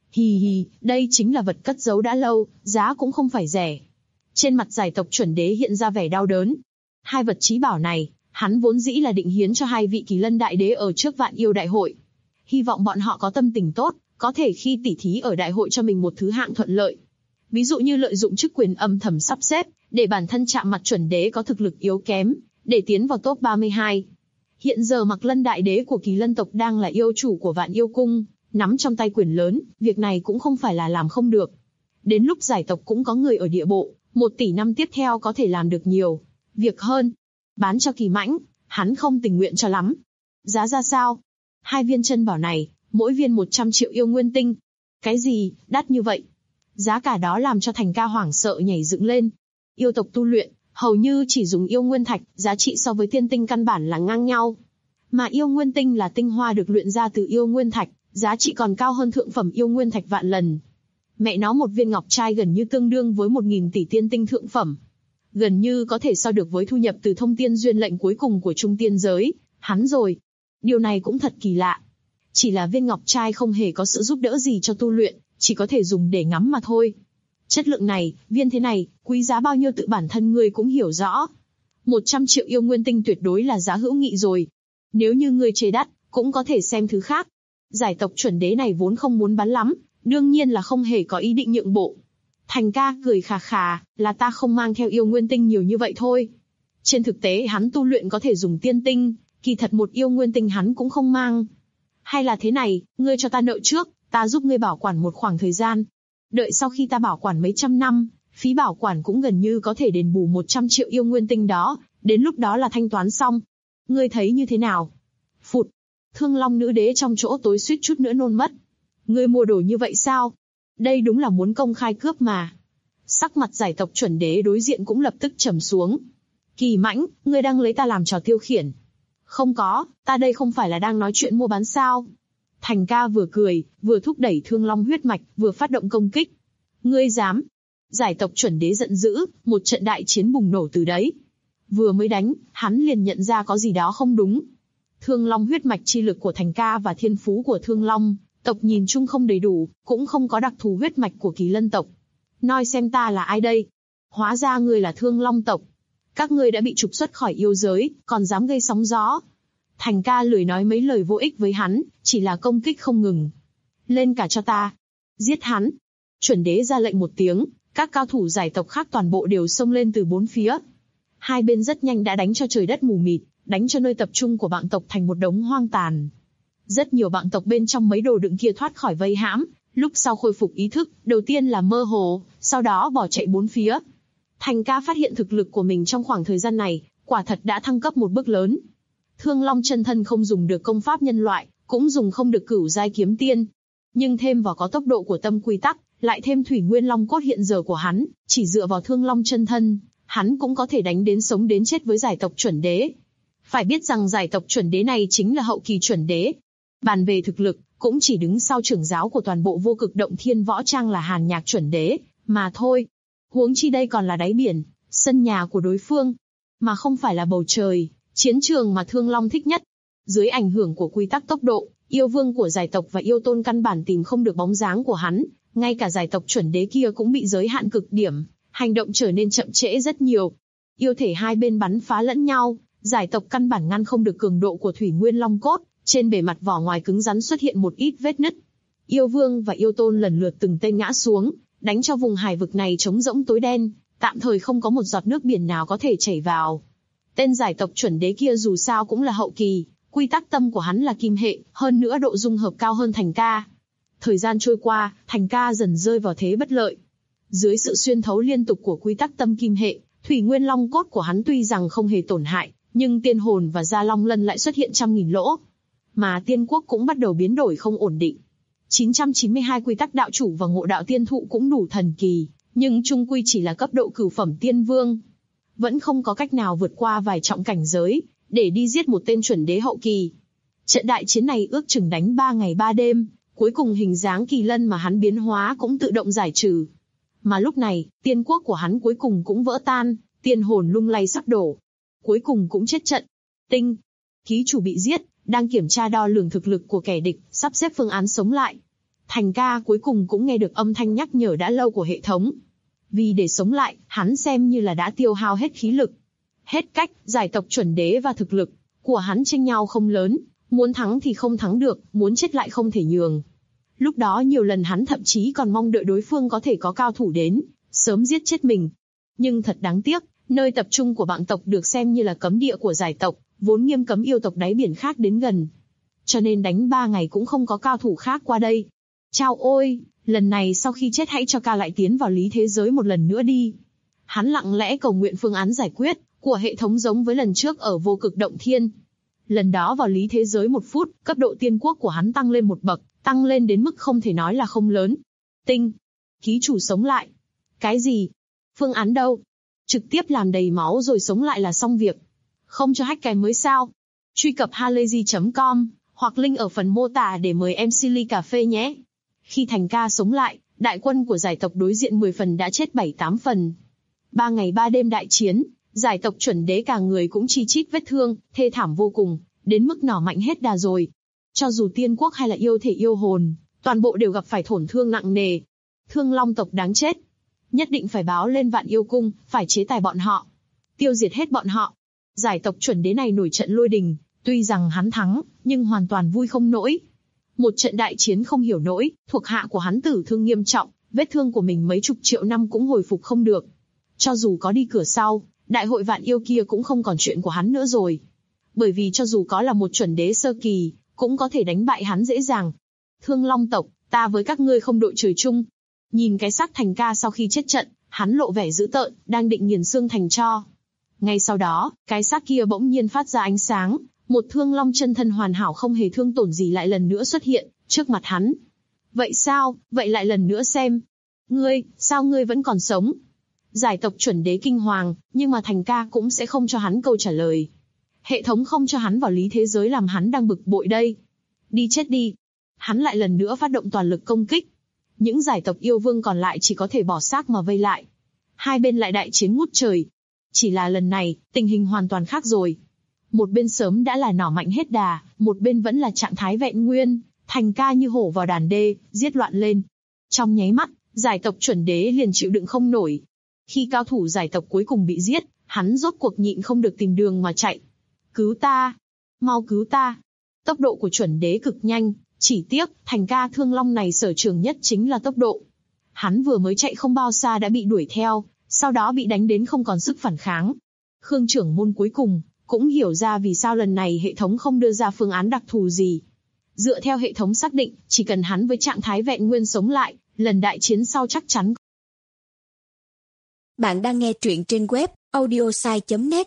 Hì, đây chính là vật cất giấu đã lâu, giá cũng không phải rẻ. Trên mặt giải tộc chuẩn đế hiện ra vẻ đau đớn. 2 vật chí bảo này, hắn vốn dĩ là định hiến cho 2 vị Kỳ Lân đại đế ở trước vạn yêu đại hội. Hy vọng bọn họ có tâm tình tốt, có thể khi tỉ thí ở đại hội cho mình một thứ hạng thuận lợi. Ví dụ như lợi dụng chức quyền âm thầm sắp xếp, để bản thân chạm mặt chuẩn đế có thực lực yếu kém, để tiến vào top 32. Hiện giờ Mạc Lân đại đế của Kỳ Lân tộc đang là yêu chủ của Vạn Yêu Cung, nắm trong tay quyền lớn, việc này cũng không phải là làm không được. Đến lúc giải tộc cũng có người ở địa bộ, 1 tỷ năm tiếp theo có thể làm được nhiều việc hơn. Bán cho Kỳ Mãnh, hắn không tình nguyện cho lắm. Giá ra sao? 2 viên chân bảo này, mỗi viên 100 triệu yêu nguyên tinh. Cái gì, đắt như vậy? Giá cả đó làm cho Thành ca hoảng sợ nhảy dựng lên. Yêu tộc tu luyện, hầu như chỉ dùng yêu nguyên thạch, giá trị so với tiên tinh căn bản là ngang nhau. Mà yêu nguyên tinh là tinh hoa được luyện ra từ yêu nguyên thạch, Giá trị còn cao hơn thượng phẩm yêu nguyên thạch vạn lần. Mẹ nó, một viên ngọc trai gần như tương đương với 1.000 tỷ tiên tinh thượng phẩm. Gần như có thể so được với thu nhập từ thông tiên duyên lệnh cuối cùng của trung tiên giới, hắn rồi. Điều này cũng thật kỳ lạ. Chỉ là viên ngọc trai không hề có sự giúp đỡ gì cho tu luyện, chỉ có thể dùng để ngắm mà thôi. Chất lượng này, viên thế này, quý giá bao nhiêu tự bản thân ngươi cũng hiểu rõ. 100 triệu yêu nguyên tinh tuyệt đối là giá hữu nghị rồi. Nếu như ngươi chê đắt, cũng có thể xem thứ khác. Giải tộc chuẩn đế này vốn không muốn bán lắm, đương nhiên là không hề có ý định nhượng bộ. Thành ca cười khà khà, là ta không mang theo yêu nguyên tinh nhiều như vậy thôi. Trên thực tế hắn tu luyện có thể dùng tiên tinh, kỳ thật một yêu nguyên tinh hắn cũng không mang. Hay là thế này, ngươi cho ta nợ trước, ta giúp ngươi bảo quản một khoảng thời gian. Đợi sau khi ta bảo quản mấy trăm năm, phí bảo quản cũng gần như có thể đền bù 100 triệu yêu nguyên tinh đó, đến lúc đó là thanh toán xong. Ngươi thấy như thế nào? Phụt! Thương Long nữ đế trong chỗ tối suýt chút nữa nôn mất. Ngươi mua đồ như vậy sao? Đây đúng là muốn công khai cướp mà. Sắc mặt giải tộc chuẩn đế đối diện cũng lập tức trầm xuống. Kỳ Mãnh, ngươi đang lấy ta làm trò tiêu khiển. Không có, ta đây không phải là đang nói chuyện mua bán sao? Thành ca vừa cười, vừa thúc đẩy Thương Long huyết mạch, vừa phát động công kích. Ngươi dám? Giải tộc chuẩn đế giận dữ, một trận đại chiến bùng nổ từ đấy. Vừa mới đánh, hắn liền nhận ra có gì đó không đúng. Thương Long huyết mạch chi lực của Thành ca và thiên phú của Thương Long tộc nhìn chung không đầy đủ, cũng không có đặc thù huyết mạch của Kỳ Lân tộc. Nói xem ta là ai đây? Hóa ra ngươi là Thương Long tộc. Các ngươi đã bị trục xuất khỏi yêu giới, còn dám gây sóng gió. Thành ca lười nói mấy lời vô ích với hắn, chỉ là công kích không ngừng. Lên cả cho ta. Giết hắn. Chuẩn đế ra lệnh một tiếng, các cao thủ giải tộc khác toàn bộ đều xông lên từ bốn phía. Hai bên rất nhanh đã đánh cho trời đất mù mịt, đánh cho nơi tập trung của bạng tộc thành một đống hoang tàn. Rất nhiều bạng tộc bên trong mấy đồ đựng kia thoát khỏi vây hãm, lúc sau khôi phục ý thức, đầu tiên là mơ hồ, sau đó bỏ chạy bốn phía. Thành ca phát hiện thực lực của mình trong khoảng thời gian này, quả thật đã thăng cấp một bước lớn. Thương Long chân thân không dùng được công pháp nhân loại, cũng dùng không được cửu giai kiếm tiên. Nhưng thêm vào có tốc độ của tâm quy tắc, lại thêm thủy nguyên long cốt hiện giờ của hắn, chỉ dựa vào Thương Long chân thân, hắn cũng có thể đánh đến sống đến chết với giải tộc chuẩn đế. Phải biết rằng giải tộc chuẩn đế này chính là hậu kỳ chuẩn đế. Bàn về thực lực, cũng chỉ đứng sau trưởng giáo của toàn bộ vô cực động thiên võ trang là Hàn Nhạc chuẩn đế, mà thôi. Huống chi đây còn là đáy biển, sân nhà của đối phương, mà không phải là bầu trời, chiến trường mà Thương Long thích nhất. Dưới ảnh hưởng của quy tắc tốc độ, yêu vương của giải tộc và yêu tôn căn bản tìm không được bóng dáng của hắn, ngay cả giải tộc chuẩn đế kia cũng bị giới hạn cực điểm, hành động trở nên chậm trễ rất nhiều. Yêu thể hai bên bắn phá lẫn nhau, giải tộc căn bản ngăn không được cường độ của thủy nguyên long cốt, trên bề mặt vỏ ngoài cứng rắn xuất hiện một ít vết nứt. Yêu vương và yêu tôn lần lượt từng tên ngã xuống, đánh cho vùng hải vực này trống rỗng tối đen, tạm thời không có một giọt nước biển nào có thể chảy vào. Tên giải tộc chuẩn đế kia dù sao cũng là hậu kỳ, quy tắc tâm của hắn là kim hệ, hơn nữa độ dung hợp cao hơn Thành ca. Thời gian trôi qua, Thành ca dần rơi vào thế bất lợi. Dưới sự xuyên thấu liên tục của quy tắc tâm kim hệ, thủy nguyên long cốt của hắn tuy rằng không hề tổn hại, nhưng tiên hồn và gia long lân lại xuất hiện trăm nghìn lỗ. Mà tiên quốc cũng bắt đầu biến đổi không ổn định. 992 quy tắc đạo chủ và ngộ đạo tiên thụ cũng đủ thần kỳ, nhưng chung quy chỉ là cấp độ cửu phẩm tiên vương. Vẫn không có cách nào vượt qua vài trọng cảnh giới, để đi giết một tên chuẩn đế hậu kỳ. Trận đại chiến này ước chừng đánh 3 ngày 3 đêm, cuối cùng hình dáng kỳ lân mà hắn biến hóa cũng tự động giải trừ. Mà lúc này, tiên quốc của hắn cuối cùng cũng vỡ tan, tiên hồn lung lay sắp đổ. Cuối cùng cũng chết trận. Tinh. Ký chủ bị giết, đang kiểm tra đo lường thực lực của kẻ địch, sắp xếp phương án sống lại. Thành ca cuối cùng cũng nghe được âm thanh nhắc nhở đã lâu của hệ thống. Vì để sống lại, hắn xem như là đã tiêu hao hết khí lực. Hết cách, giải tộc chuẩn đế và thực lực của hắn chênh nhau không lớn, muốn thắng thì không thắng được, muốn chết lại không thể nhường. Lúc đó nhiều lần hắn thậm chí còn mong đợi đối phương có thể có cao thủ đến, sớm giết chết mình. Nhưng thật đáng tiếc, nơi tập trung của bạng tộc được xem như là cấm địa của giải tộc, vốn nghiêm cấm yêu tộc đáy biển khác đến gần. Cho nên đánh 3 ngày cũng không có cao thủ khác qua đây. Chao ôi, lần này sau khi chết hãy cho ca lại tiến vào lý thế giới một lần nữa đi. Hắn lặng lẽ cầu nguyện phương án giải quyết của hệ thống giống với lần trước ở vô cực động thiên. Lần đó vào lý thế giới 1 phút, cấp độ tiên quốc của hắn tăng lên một bậc, tăng lên đến mức không thể nói là không lớn. Tinh. Ký chủ sống lại. Cái gì? Phương án đâu? Trực tiếp làm đầy máu rồi sống lại là xong việc. Không cho hack cái mới sao? Truy cập halayzi.com hoặc link ở phần mô tả để mời MC ly cà phê nhé. Khi Thành Ca sống lại, đại quân của giải tộc đối diện 10 phần đã chết 7-8 phần. 3 ngày 3 đêm đại chiến, giải tộc chuẩn đế cả người cũng chi chít vết thương, thê thảm vô cùng, đến mức nỏ mạnh hết đà rồi. Cho dù tiên quốc hay là yêu thể yêu hồn, toàn bộ đều gặp phải tổn thương nặng nề. Thương Long tộc đáng chết. Nhất định phải báo lên Vạn Yêu Cung, phải chế tài bọn họ. Tiêu diệt hết bọn họ. Giải tộc chuẩn đế này nổi trận lôi đình, tuy rằng hắn thắng, nhưng hoàn toàn vui không nổi. Một trận đại chiến không hiểu nổi, thuộc hạ của hắn tử thương nghiêm trọng, vết thương của mình mấy chục triệu năm cũng hồi phục không được. Cho dù có đi cửa sau, đại hội vạn yêu kia cũng không còn chuyện của hắn nữa rồi. Bởi vì cho dù có là một chuẩn đế sơ kỳ, cũng có thể đánh bại hắn dễ dàng. Thương Long tộc, ta với các ngươi không đội trời chung. Nhìn cái xác Thành Ca sau khi chết trận, hắn lộ vẻ dữ tợn, đang định nghiền xương thành tro. Ngay sau đó, cái xác kia bỗng nhiên phát ra ánh sáng, một thương long chân thân hoàn hảo không hề thương tổn gì lại lần nữa xuất hiện trước mặt hắn. Vậy sao? Vậy lại lần nữa xem. Sao ngươi vẫn còn sống? Giải tộc chuẩn đế kinh hoàng, nhưng mà Thành Ca cũng sẽ không cho hắn câu trả lời. Hệ thống không cho hắn vào lý thế giới làm hắn đang bực bội đây. Đi chết đi. Hắn lại lần nữa phát động toàn lực công kích. Những giải tộc yêu vương còn lại chỉ có thể bỏ xác mà vây lại. Hai bên lại đại chiến ngút trời. Chỉ là lần này, tình hình hoàn toàn khác rồi. Một bên sớm đã là nỏ mạnh hết đà, một bên vẫn là trạng thái vẹn nguyên, Thành Ca như hổ vào đàn đê, giết loạn lên. Trong nháy mắt, giải tộc chuẩn đế liền chịu đựng không nổi. Khi cao thủ giải tộc cuối cùng bị giết, hắn rốt cuộc nhịn không được tìm đường mà chạy. Cứu ta! Mau cứu ta! Tốc độ của chuẩn đế cực nhanh, chỉ tiếc, Thành Ca Thương Long này sở trường nhất chính là tốc độ. Hắn vừa mới chạy không bao xa đã bị đuổi theo, sau đó bị đánh đến không còn sức phản kháng. Khương trưởng môn cuối cùng cũng hiểu ra vì sao lần này hệ thống không đưa ra phương án đặc thù gì. Dựa theo hệ thống xác định, chỉ cần hắn với trạng thái vẹn nguyên sống lại, lần đại chiến sau chắc chắn. Bạn đang nghe truyện trên web audiosai.net.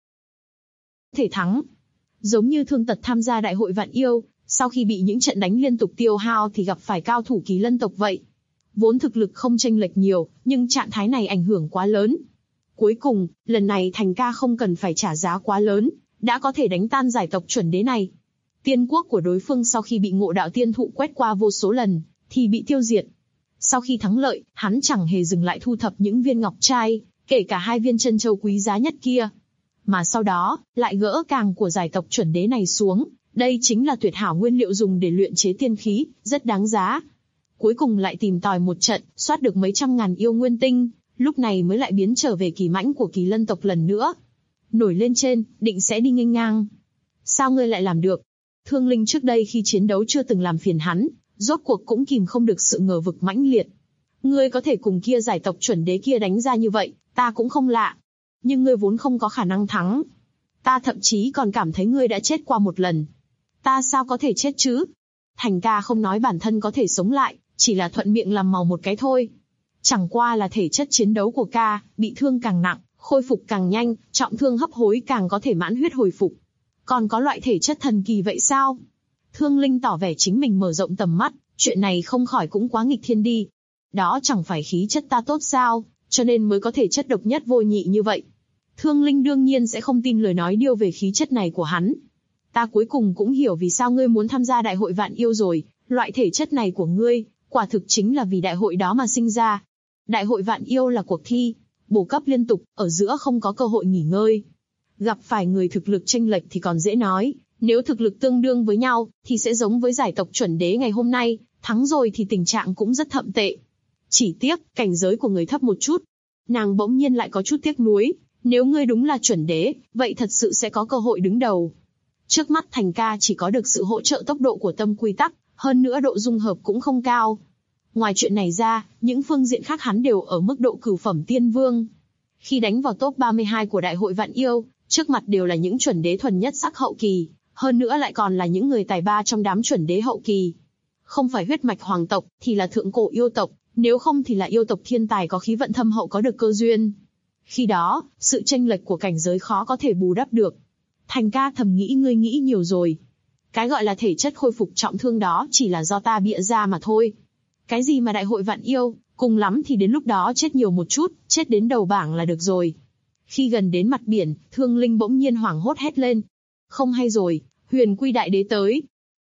Thể thắng. Giống như Thương Tật tham gia đại hội vạn yêu, sau khi bị những trận đánh liên tục tiêu hao thì gặp phải cao thủ Kỳ Lân tộc vậy. Vốn thực lực không chênh lệch nhiều, nhưng trạng thái này ảnh hưởng quá lớn. Cuối cùng, lần này Thành Ca không cần phải trả giá quá lớn, đã có thể đánh tan giải tộc chuẩn đế này. Tiên quốc của đối phương sau khi bị Ngộ Đạo Tiên Thụ quét qua vô số lần, thì bị tiêu diệt. Sau khi thắng lợi, hắn chẳng hề dừng lại thu thập những viên ngọc trai, kể cả 2 viên chân châu quý giá nhất kia. Mà sau đó, lại gỡ càng của giải tộc chuẩn đế này xuống, đây chính là tuyệt hảo nguyên liệu dùng để luyện chế tiên khí, rất đáng giá. Cuối cùng lại tìm tòi một trận, soát được mấy trăm ngàn yêu nguyên tinh, lúc này mới lại biến trở về kỳ mãnh của Kỳ Lân tộc lần nữa. Nổi lên trên, định sẽ đi nghênh ngang. Sao ngươi lại làm được? Thương Linh trước đây khi chiến đấu chưa từng làm phiền hắn, rốt cuộc cũng kìm không được sự ngờ vực mãnh liệt. Ngươi có thể cùng kia giải tộc chuẩn đế kia đánh ra như vậy, ta cũng không lạ. Nhưng ngươi vốn không có khả năng thắng. Ta thậm chí còn cảm thấy ngươi đã chết qua một lần. Ta sao có thể chết chứ? Thành Ca không nói bản thân có thể sống lại, chỉ là thuận miệng làm màu một cái thôi. Chẳng qua là thể chất chiến đấu của ca, bị thương càng nặng, khôi phục càng nhanh, trọng thương hấp hối càng có thể mãn huyết hồi phục. Còn có loại thể chất thần kỳ vậy sao? Thương Linh tỏ vẻ chính mình mở rộng tầm mắt, chuyện này không khỏi cũng quá nghịch thiên đi. Đó chẳng phải khí chất ta tốt sao, cho nên mới có thể chất độc nhất vô nhị như vậy. Thương Linh đương nhiên sẽ không tin lời nói điêu về khí chất này của hắn. Ta cuối cùng cũng hiểu vì sao ngươi muốn tham gia đại hội vạn yêu rồi, loại thể chất này của ngươi, quả thực chính là vì đại hội đó mà sinh ra. Đại hội vạn yêu là cuộc thi, bổ cấp liên tục, ở giữa không có cơ hội nghỉ ngơi. Gặp phải người thực lực chênh lệch thì còn dễ nói, nếu thực lực tương đương với nhau, thì sẽ giống với giải tộc chuẩn đế ngày hôm nay, thắng rồi thì tình trạng cũng rất thậm tệ. Chỉ tiếc, cảnh giới của người thấp một chút. Nàng bỗng nhiên lại có chút tiếc nuối, nếu ngươi đúng là chuẩn đế, vậy thật sự sẽ có cơ hội đứng đầu. Trước mắt Thành Ca chỉ có được sự hỗ trợ tốc độ của tâm quy tắc, hơn nữa độ dung hợp cũng không cao. Ngoài chuyện này ra, những phương diện khác hắn đều ở mức độ cửu phẩm tiên vương. Khi đánh vào top 32 của đại hội vạn yêu, trước mặt đều là những chuẩn đế thuần nhất sắc hậu kỳ, hơn nữa lại còn là những người tài ba trong đám chuẩn đế hậu kỳ. Không phải huyết mạch hoàng tộc, thì là thượng cổ yêu tộc, nếu không thì là yêu tộc thiên tài có khí vận thâm hậu có được cơ duyên. Khi đó, sự chênh lệch của cảnh giới khó có thể bù đắp được. Thành Ca thầm nghĩ ngươi nghĩ nhiều rồi. Cái gọi là thể chất khôi phục trọng thương đó chỉ là do ta bịa ra mà thôi. Cái gì mà đại hội vạn yêu, cùng lắm thì đến lúc đó chết nhiều một chút, chết đến đầu bảng là được rồi. Khi gần đến mặt biển, Thương Linh bỗng nhiên hoảng hốt hét lên. Không hay rồi, Huyền Quy đại đế tới.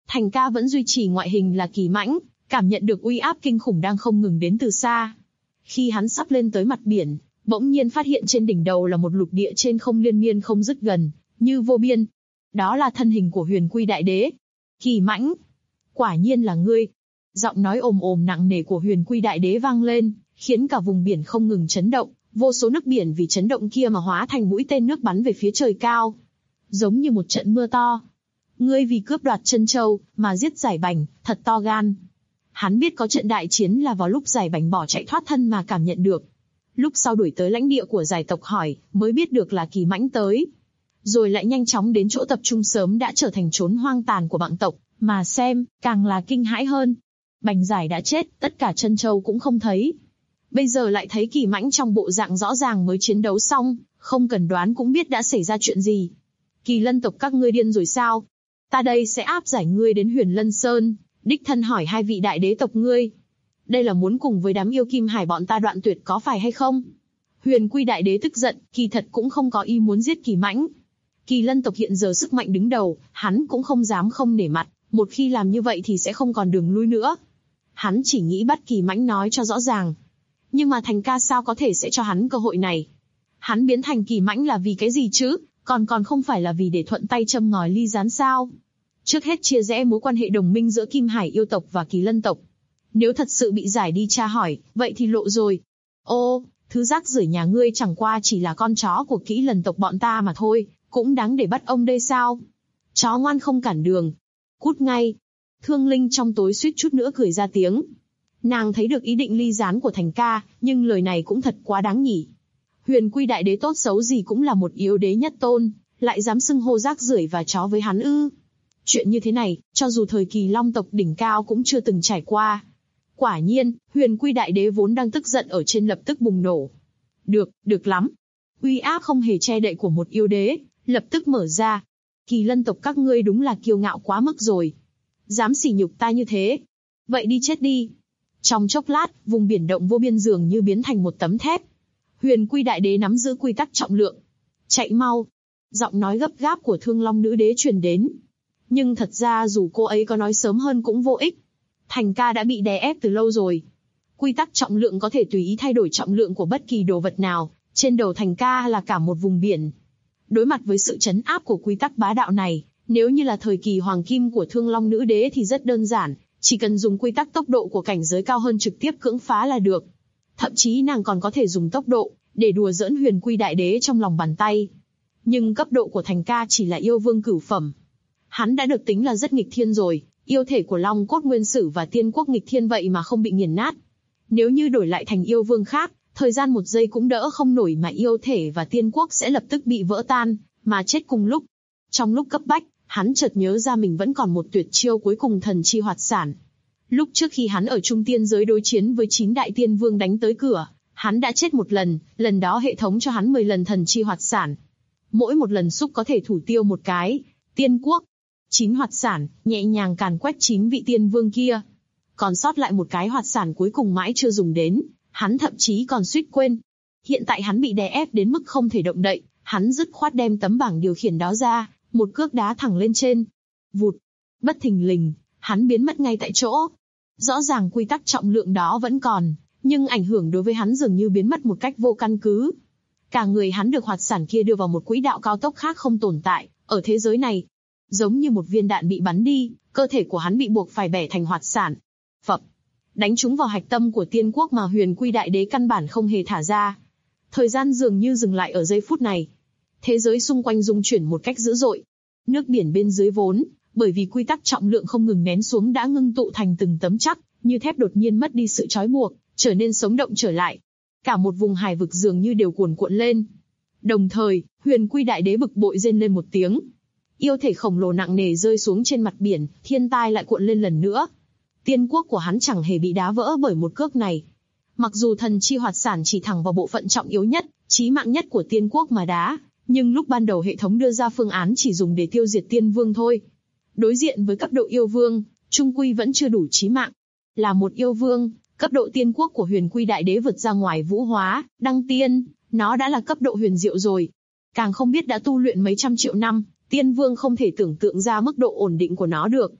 Thành ca vẫn duy trì ngoại hình là kỳ mãnh, cảm nhận được uy áp kinh khủng đang không ngừng đến từ xa. Khi hắn sắp lên tới mặt biển, bỗng nhiên phát hiện trên đỉnh đầu là một lục địa trên không liên miên không dứt gần, như vô biên. Đó là thân hình của Huyền Quy Đại Đế. Kỳ mãnh, quả nhiên là ngươi. Giọng nói ồm ồm nặng nề của Huyền Quy Đại Đế vang lên, khiến cả vùng biển không ngừng chấn động, vô số nước biển vì chấn động kia mà hóa thành mũi tên nước bắn về phía trời cao. Giống như một trận mưa to. Ngươi vì cướp đoạt Trân Châu, mà giết Giải Bành, thật to gan. Hắn biết có trận đại chiến là vào lúc Giải Bành bỏ chạy thoát thân mà cảm nhận được. Lúc sau đuổi tới lãnh địa của Giải tộc hỏi, mới biết được là Kỳ mãnh tới. Rồi lại nhanh chóng đến chỗ tập trung sớm đã trở thành chốn hoang tàn của Bạng tộc, mà xem, càng là kinh hãi hơn. Bành Giải đã chết, tất cả Trân Châu cũng không thấy. Bây giờ lại thấy Kỳ mãnh trong bộ dạng rõ ràng mới chiến đấu xong, không cần đoán cũng biết đã xảy ra chuyện gì. Kỳ Lân tộc các ngươi điên rồi sao? Ta đây sẽ áp giải ngươi đến Huyền Lân Sơn, đích thân hỏi hai vị đại đế tộc ngươi. Đây là muốn cùng với đám yêu Kim Hải bọn ta đoạn tuyệt có phải hay không? Huyền Quy Đại Đế tức giận, kỳ thật cũng không có ý muốn giết Kỳ mãnh. Kỳ Lân tộc hiện giờ sức mạnh đứng đầu, hắn cũng không dám không nể mặt, một khi làm như vậy thì sẽ không còn đường lui nữa. Hắn chỉ nghĩ bắt Kỳ mãnh nói cho rõ ràng. Nhưng mà Thành ca sao có thể sẽ cho hắn cơ hội này? Hắn biến thành Kỳ mãnh là vì cái gì chứ? Còn không phải là vì để thuận tay châm ngòi ly gián sao? Trước hết chia rẽ mối quan hệ đồng minh giữa Kim Hải yêu tộc và Kỳ Lân tộc. Nếu thật sự bị giải đi tra hỏi, vậy thì lộ rồi. Ô, thứ rác rưởi nhà ngươi chẳng qua chỉ là con chó của Kỹ Lần tộc bọn ta mà thôi, cũng đáng để bắt ông đây sao? Chó ngoan không cản đường. Cút ngay. Thương Linh trong tối suýt chút nữa cười ra tiếng. Nàng thấy được ý định ly gián của Thành ca, nhưng lời này cũng thật quá đáng nhỉ. Huyền Quy Đại Đế tốt xấu gì cũng là một yếu đế nhất tôn, lại dám xưng hô rác rưởi và chó với hắn ư? Chuyện như thế này, cho dù thời kỳ Long tộc đỉnh cao cũng chưa từng trải qua. Quả nhiên, Huyền Quy Đại Đế vốn đang tức giận ở trên lập tức bùng nổ. Được lắm. Uy áp không hề che đậy của một yêu đế, lập tức mở ra. Kỳ Lân tộc các ngươi đúng là kiêu ngạo quá mức rồi. Dám sỉ nhục ta như thế. Vậy đi chết đi. Trong chốc lát, vùng biển động vô biên dường như biến thành một tấm thép. Huyền Quy Đại Đế nắm giữ quy tắc trọng lượng. Chạy mau. Giọng nói gấp gáp của Thương Long Nữ Đế truyền đến. Nhưng thật ra dù cô ấy có nói sớm hơn cũng vô ích. Thành ca đã bị đè ép từ lâu rồi. Quy tắc trọng lượng có thể tùy ý thay đổi trọng lượng của bất kỳ đồ vật nào, trên đầu Thành ca là cả một vùng biển. Đối mặt với sự trấn áp của quy tắc bá đạo này, nếu như là thời kỳ hoàng kim của Thương Long Nữ Đế thì rất đơn giản, chỉ cần dùng quy tắc tốc độ của cảnh giới cao hơn trực tiếp cưỡng phá là được. Thậm chí nàng còn có thể dùng tốc độ để đùa giỡn Huyền Quy Đại Đế trong lòng bàn tay. Nhưng cấp độ của Thành ca chỉ là yêu vương cửu phẩm. Hắn đã được tính là rất nghịch thiên rồi, yêu thể của Long Cốt Nguyên Sử và Tiên Quốc nghịch thiên vậy mà không bị nghiền nát. Nếu như đổi lại thành yêu vương khác, thời gian một giây cũng đỡ không nổi mà yêu thể và Tiên Quốc sẽ lập tức bị vỡ tan, mà chết cùng lúc. Trong lúc cấp bách, hắn chợt nhớ ra mình vẫn còn một tuyệt chiêu cuối cùng thần chi hoạt sản. Lúc trước khi hắn ở Trung Tiên giới đối chiến với 9 đại tiên vương đánh tới cửa, hắn đã chết một lần đó hệ thống cho hắn 10 lần thần chi hoạt sản. Mỗi một lần xúc có thể thủ tiêu một cái, Tiên Quốc. 9 hoạt sản, nhẹ nhàng càn quét 9 vị tiên vương kia. Còn sót lại một cái hoạt sản cuối cùng mãi chưa dùng đến, hắn thậm chí còn suýt quên. Hiện tại hắn bị đè ép đến mức không thể động đậy, hắn dứt khoát đem tấm bảng điều khiển đó ra, một cước đá thẳng lên trên. Vụt, bất thình lình, hắn biến mất ngay tại chỗ. Rõ ràng quy tắc trọng lượng đó vẫn còn, nhưng ảnh hưởng đối với hắn dường như biến mất một cách vô căn cứ. Cả người hắn được hoạt sản kia đưa vào một quỹ đạo cao tốc khác không tồn tại, ở thế giới này. Giống như một viên đạn bị bắn đi, cơ thể của hắn bị buộc phải bẻ thành hoạt sản. Phập, đánh trúng vào hạch tâm của Tiên Quốc mà Huyền Quy Đại Đế căn bản không hề thả ra. Thời gian dường như dừng lại ở giây phút này. Thế giới xung quanh rung chuyển một cách dữ dội. Nước biển bên dưới vốn, bởi vì quy tắc trọng lượng không ngừng nén xuống đã ngưng tụ thành từng tấm chắc, như thép đột nhiên mất đi sự trói buộc, trở nên sống động trở lại. Cả một vùng hải vực dường như đều cuồn cuộn lên. Đồng thời, Huyền Quy Đại Đế bực bội rên lên một tiếng. Yêu thể khổng lồ nặng nề rơi xuống trên mặt biển, thiên tai lại cuộn lên lần nữa. Tiên Quốc của hắn chẳng hề bị đá vỡ bởi một cước này. Mặc dù thần chi hoạt sản chỉ thẳng vào bộ phận trọng yếu nhất, chí mạng nhất của Tiên Quốc mà đá, nhưng lúc ban đầu hệ thống đưa ra phương án chỉ dùng để tiêu diệt Tiên Vương thôi. Đối diện với cấp độ yêu vương, trung quy vẫn chưa đủ chí mạng. Là một yêu vương, cấp độ Tiên Quốc của Huyền Quy Đại Đế vượt ra ngoài vũ hóa, đăng tiên, nó đã là cấp độ huyền diệu rồi. Càng không biết đã tu luyện mấy trăm triệu năm, Tiên Vương không thể tưởng tượng ra mức độ ổn định của nó được.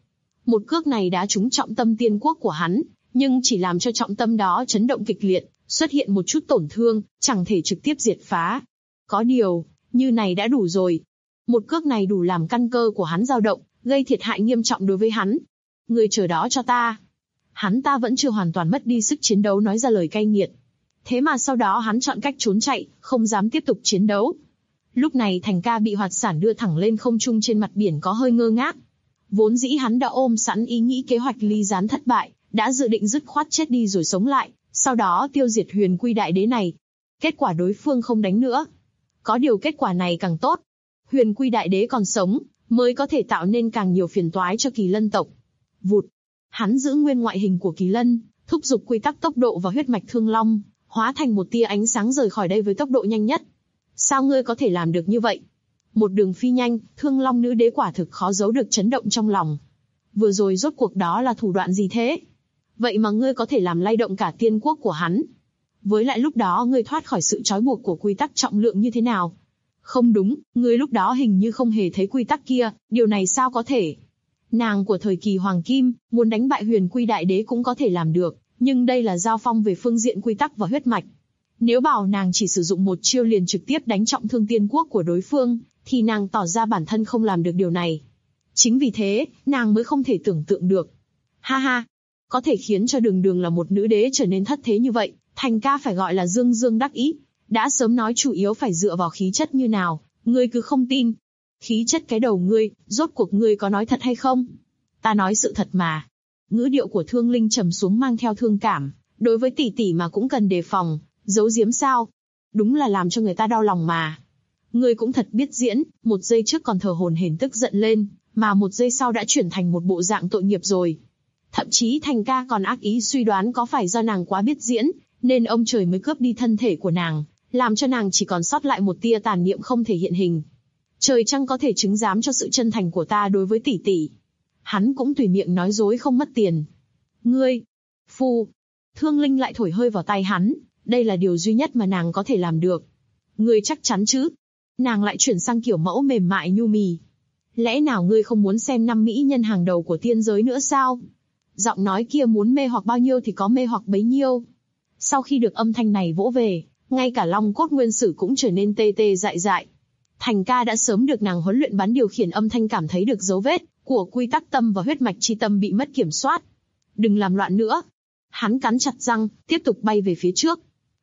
Một cước này đã trúng trọng tâm tiên quốc của hắn, nhưng chỉ làm cho trọng tâm đó chấn động kịch liệt, xuất hiện một chút tổn thương, chẳng thể trực tiếp diệt phá. Có điều, như này đã đủ rồi. Một cước này đủ làm căn cơ của hắn dao động, gây thiệt hại nghiêm trọng đối với hắn. Ngươi chờ đó cho ta. Hắn ta vẫn chưa hoàn toàn mất đi sức chiến đấu nói ra lời cay nghiệt. Thế mà sau đó hắn chọn cách trốn chạy, không dám tiếp tục chiến đấu. Lúc này Thành Ca bị hoạt sản đưa thẳng lên không trung trên mặt biển có hơi ngơ ngác. Vốn dĩ hắn đã ôm sẵn ý nghĩ kế hoạch ly gián thất bại, đã dự định dứt khoát chết đi rồi sống lại, sau đó tiêu diệt Huyền Quy Đại Đế này. Kết quả đối phương không đánh nữa. Có điều kết quả này càng tốt. Huyền Quy Đại Đế còn sống, mới có thể tạo nên càng nhiều phiền toái cho Kỳ Lân tộc. Vụt. Hắn giữ nguyên ngoại hình của Kỳ Lân, thúc giục quy tắc tốc độ và huyết mạch Thương Long, hóa thành một tia ánh sáng rời khỏi đây với tốc độ nhanh nhất. Sao ngươi có thể làm được như vậy? Một đường phi nhanh, Thương Long nữ đế quả thực khó giấu được chấn động trong lòng. Vừa rồi rốt cuộc đó là thủ đoạn gì thế? Vậy mà ngươi có thể làm lay động cả tiên quốc của hắn. Với lại lúc đó ngươi thoát khỏi sự trói buộc của quy tắc trọng lượng như thế nào? Không đúng, ngươi lúc đó hình như không hề thấy quy tắc kia, điều này sao có thể? Nàng của thời kỳ Hoàng Kim, muốn đánh bại Huyền Quy Đại Đế cũng có thể làm được, nhưng đây là giao phong về phương diện quy tắc và huyết mạch. Nếu bảo nàng chỉ sử dụng một chiêu liền trực tiếp đánh trọng thương tiên quốc của đối phương, thì nàng tỏ ra bản thân không làm được điều này. Chính vì thế, nàng mới không thể tưởng tượng được. Ha ha, có thể khiến cho đường đường là một nữ đế trở nên thất thế như vậy, Thành Ca phải gọi là dương dương đắc ý. Đã sớm nói chủ yếu phải dựa vào khí chất như nào, ngươi cứ không tin. Khí chất cái đầu ngươi, rốt cuộc ngươi có nói thật hay không? Ta nói sự thật mà. Ngữ điệu của Thương Linh trầm xuống mang theo thương cảm, đối với tỷ tỷ mà cũng cần đề phòng, giấu giếm sao? Đúng là làm cho người ta đau lòng mà. Ngươi cũng thật biết diễn, một giây trước còn thờ hổn hển tức giận lên, mà một giây sau đã chuyển thành một bộ dạng tội nghiệp rồi. Thậm chí Thành Ca còn ác ý suy đoán có phải do nàng quá biết diễn, nên ông trời mới cướp đi thân thể của nàng, làm cho nàng chỉ còn sót lại một tia tàn niệm không thể hiện hình. Trời chăng có thể chứng giám cho sự chân thành của ta đối với tỷ tỷ. Hắn cũng tùy miệng nói dối không mất tiền. Ngươi, phu. Thương Linh lại thổi hơi vào tay hắn, đây là điều duy nhất mà nàng có thể làm được. Ngươi chắc chắn chứ? Nàng lại chuyển sang kiểu mẫu mềm mại nhu mì. Lẽ nào ngươi không muốn xem 5 mỹ nhân hàng đầu của tiên giới nữa sao? Giọng nói kia muốn mê hoặc bao nhiêu thì có mê hoặc bấy nhiêu. Sau khi được âm thanh này vỗ về, ngay cả Long Cốt Nguyên Sử cũng trở nên tê tê dại dại. Thành Ca đã sớm được nàng huấn luyện bắn điều khiển âm thanh cảm thấy được dấu vết của quy tắc tâm và huyết mạch chi tâm bị mất kiểm soát. Đừng làm loạn nữa. Hắn cắn chặt răng, tiếp tục bay về phía trước.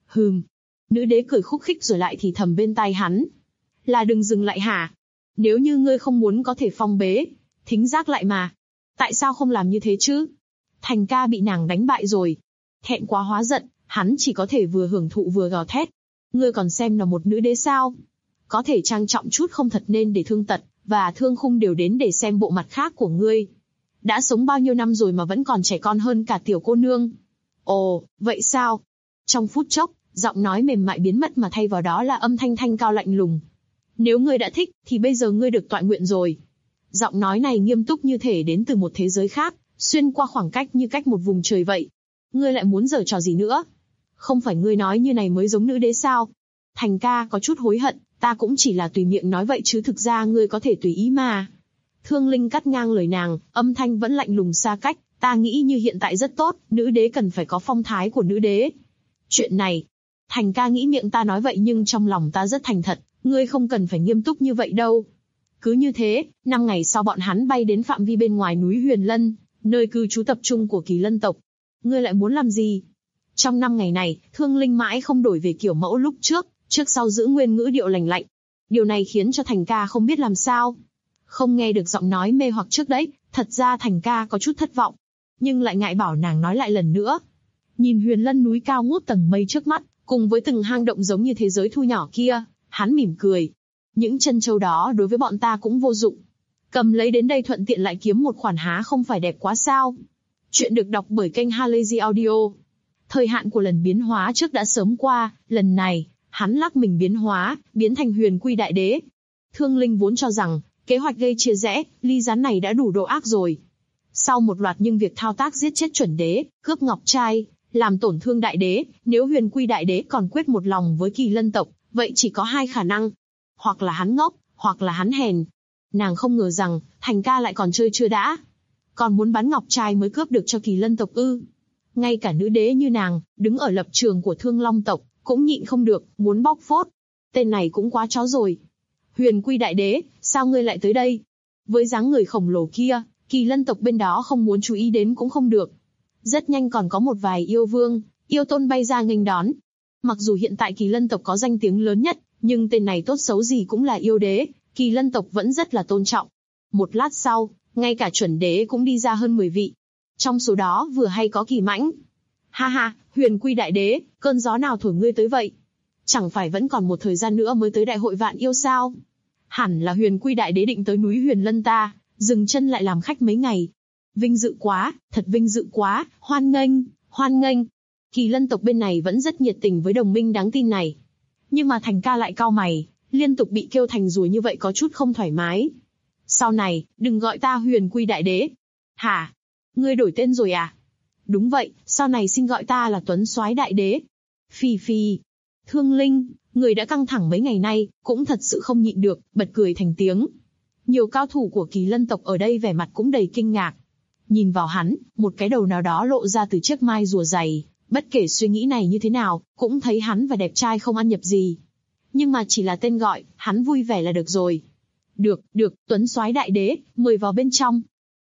Nữ đế cười khúc khích rồi lại thì thầm bên tai hắn. Là đừng dừng lại hả? Nếu như ngươi không muốn có thể phong bế, thính giác lại mà. Tại sao không làm như thế chứ? Thành Ca bị nàng đánh bại rồi. Thẹn quá hóa giận, hắn chỉ có thể vừa hưởng thụ vừa gào thét. Ngươi còn xem là một nữ đế sao? Có thể trang trọng chút không thật nên để Thương Tật và Thương Khung đều đến để xem bộ mặt khác của ngươi. Đã sống bao nhiêu năm rồi mà vẫn còn trẻ con hơn cả tiểu cô nương. Ồ, vậy sao? Trong phút chốc, giọng nói mềm mại biến mất mà thay vào đó là âm thanh thanh cao lạnh lùng. Nếu ngươi đã thích, thì bây giờ ngươi được tọa nguyện rồi. Giọng nói này nghiêm túc như thể đến từ một thế giới khác, xuyên qua khoảng cách như cách một vùng trời vậy. Ngươi lại muốn giở trò gì nữa? Không phải ngươi nói như này mới giống nữ đế sao? Thành Ca có chút hối hận, ta cũng chỉ là tùy miệng nói vậy chứ thực ra ngươi có thể tùy ý mà. Thương Linh cắt ngang lời nàng, âm thanh vẫn lạnh lùng xa cách, ta nghĩ như hiện tại rất tốt, nữ đế cần phải có phong thái của nữ đế. Chuyện này, Thành Ca nghĩ miệng ta nói vậy nhưng trong lòng ta rất thành thật, ngươi không cần phải nghiêm túc như vậy đâu. Cứ như thế, 5 ngày sau bọn hắn bay đến phạm vi bên ngoài núi Huyền Lân, nơi cư trú tập trung của Kỳ Lân tộc. Ngươi lại muốn làm gì? Trong 5 ngày này, Thương Linh mãi không đổi về kiểu mẫu lúc trước sau giữ nguyên ngữ điệu lành lạnh. Điều này khiến cho Thành Ca không biết làm sao. Không nghe được giọng nói mê hoặc trước đấy, thật ra Thành Ca có chút thất vọng. Nhưng lại ngại bảo nàng nói lại lần nữa. Nhìn Huyền Lân núi cao ngút tầng mây trước mắt, cùng với từng hang động giống như thế giới thu nhỏ kia, hắn mỉm cười. Những chân châu đó đối với bọn ta cũng vô dụng. Cầm lấy đến đây thuận tiện lại kiếm một khoản há không phải đẹp quá sao? Chuyện được đọc bởi kênh Halazy Audio. Thời hạn của lần biến hóa trước đã sớm qua, lần này, hắn lắc mình biến hóa, biến thành Huyền Quy Đại Đế. Thương Linh vốn cho rằng, kế hoạch gây chia rẽ, ly gián này đã đủ độ ác rồi. Sau một loạt những việc thao tác giết chết chuẩn đế, cướp ngọc trai, làm tổn thương đại đế, nếu Huyền Quy Đại Đế còn quyết một lòng với Kỳ Lân tộc, vậy chỉ có hai khả năng. Hoặc là hắn ngốc, hoặc là hắn hèn. Nàng không ngờ rằng, Thành Ca lại còn chơi chưa đã. Còn muốn bán ngọc trai mới cướp được cho Kỳ Lân tộc ư? Ngay cả nữ đế như nàng, đứng ở lập trường của Thương Long tộc, cũng nhịn không được, muốn bóc phốt. Tên này cũng quá chó rồi. Huyền Quy đại đế, sao ngươi lại tới đây? Với dáng người khổng lồ kia, Kỳ Lân tộc bên đó không muốn chú ý đến cũng không được. Rất nhanh còn có một vài yêu vương, yêu tôn bay ra nghênh đón. Mặc dù hiện tại Kỳ Lân tộc có danh tiếng lớn nhất, nhưng tên này tốt xấu gì cũng là yêu đế, Kỳ Lân tộc vẫn rất là tôn trọng. Một lát sau, ngay cả chuẩn đế cũng đi ra hơn 10 vị. Trong số đó vừa hay có Kỳ Mãnh. Ha ha, Huyền Quy đại đế, cơn gió nào thổi ngươi tới vậy? Chẳng phải vẫn còn một thời gian nữa mới tới đại hội vạn yêu sao? Hẳn là Huyền Quy đại đế định tới núi Huyền Lân ta, dừng chân lại làm khách mấy ngày. Vinh dự quá, thật vinh dự quá, hoan nghênh, hoan nghênh. Kỳ Lân tộc bên này vẫn rất nhiệt tình với đồng minh đáng tin này. Nhưng mà Thành ca lại cau mày, liên tục bị kêu thành rùa như vậy có chút không thoải mái. Sau này, đừng gọi ta Huyền Quy đại đế. Hả? Ngươi đổi tên rồi à? Đúng vậy, sau này xin gọi ta là Tuấn Soái đại đế. Phì phì. Thương Linh, người đã căng thẳng mấy ngày nay, cũng thật sự không nhịn được, bật cười thành tiếng. Nhiều cao thủ của Kỳ Lân tộc ở đây vẻ mặt cũng đầy kinh ngạc. Nhìn vào hắn, một cái đầu nào đó lộ ra từ chiếc mai rùa dày, bất kể suy nghĩ này như thế nào, cũng thấy hắn và đẹp trai không ăn nhập gì. Nhưng mà chỉ là tên gọi, hắn vui vẻ là được rồi. Được, Tuấn Soái đại đế, mời vào bên trong.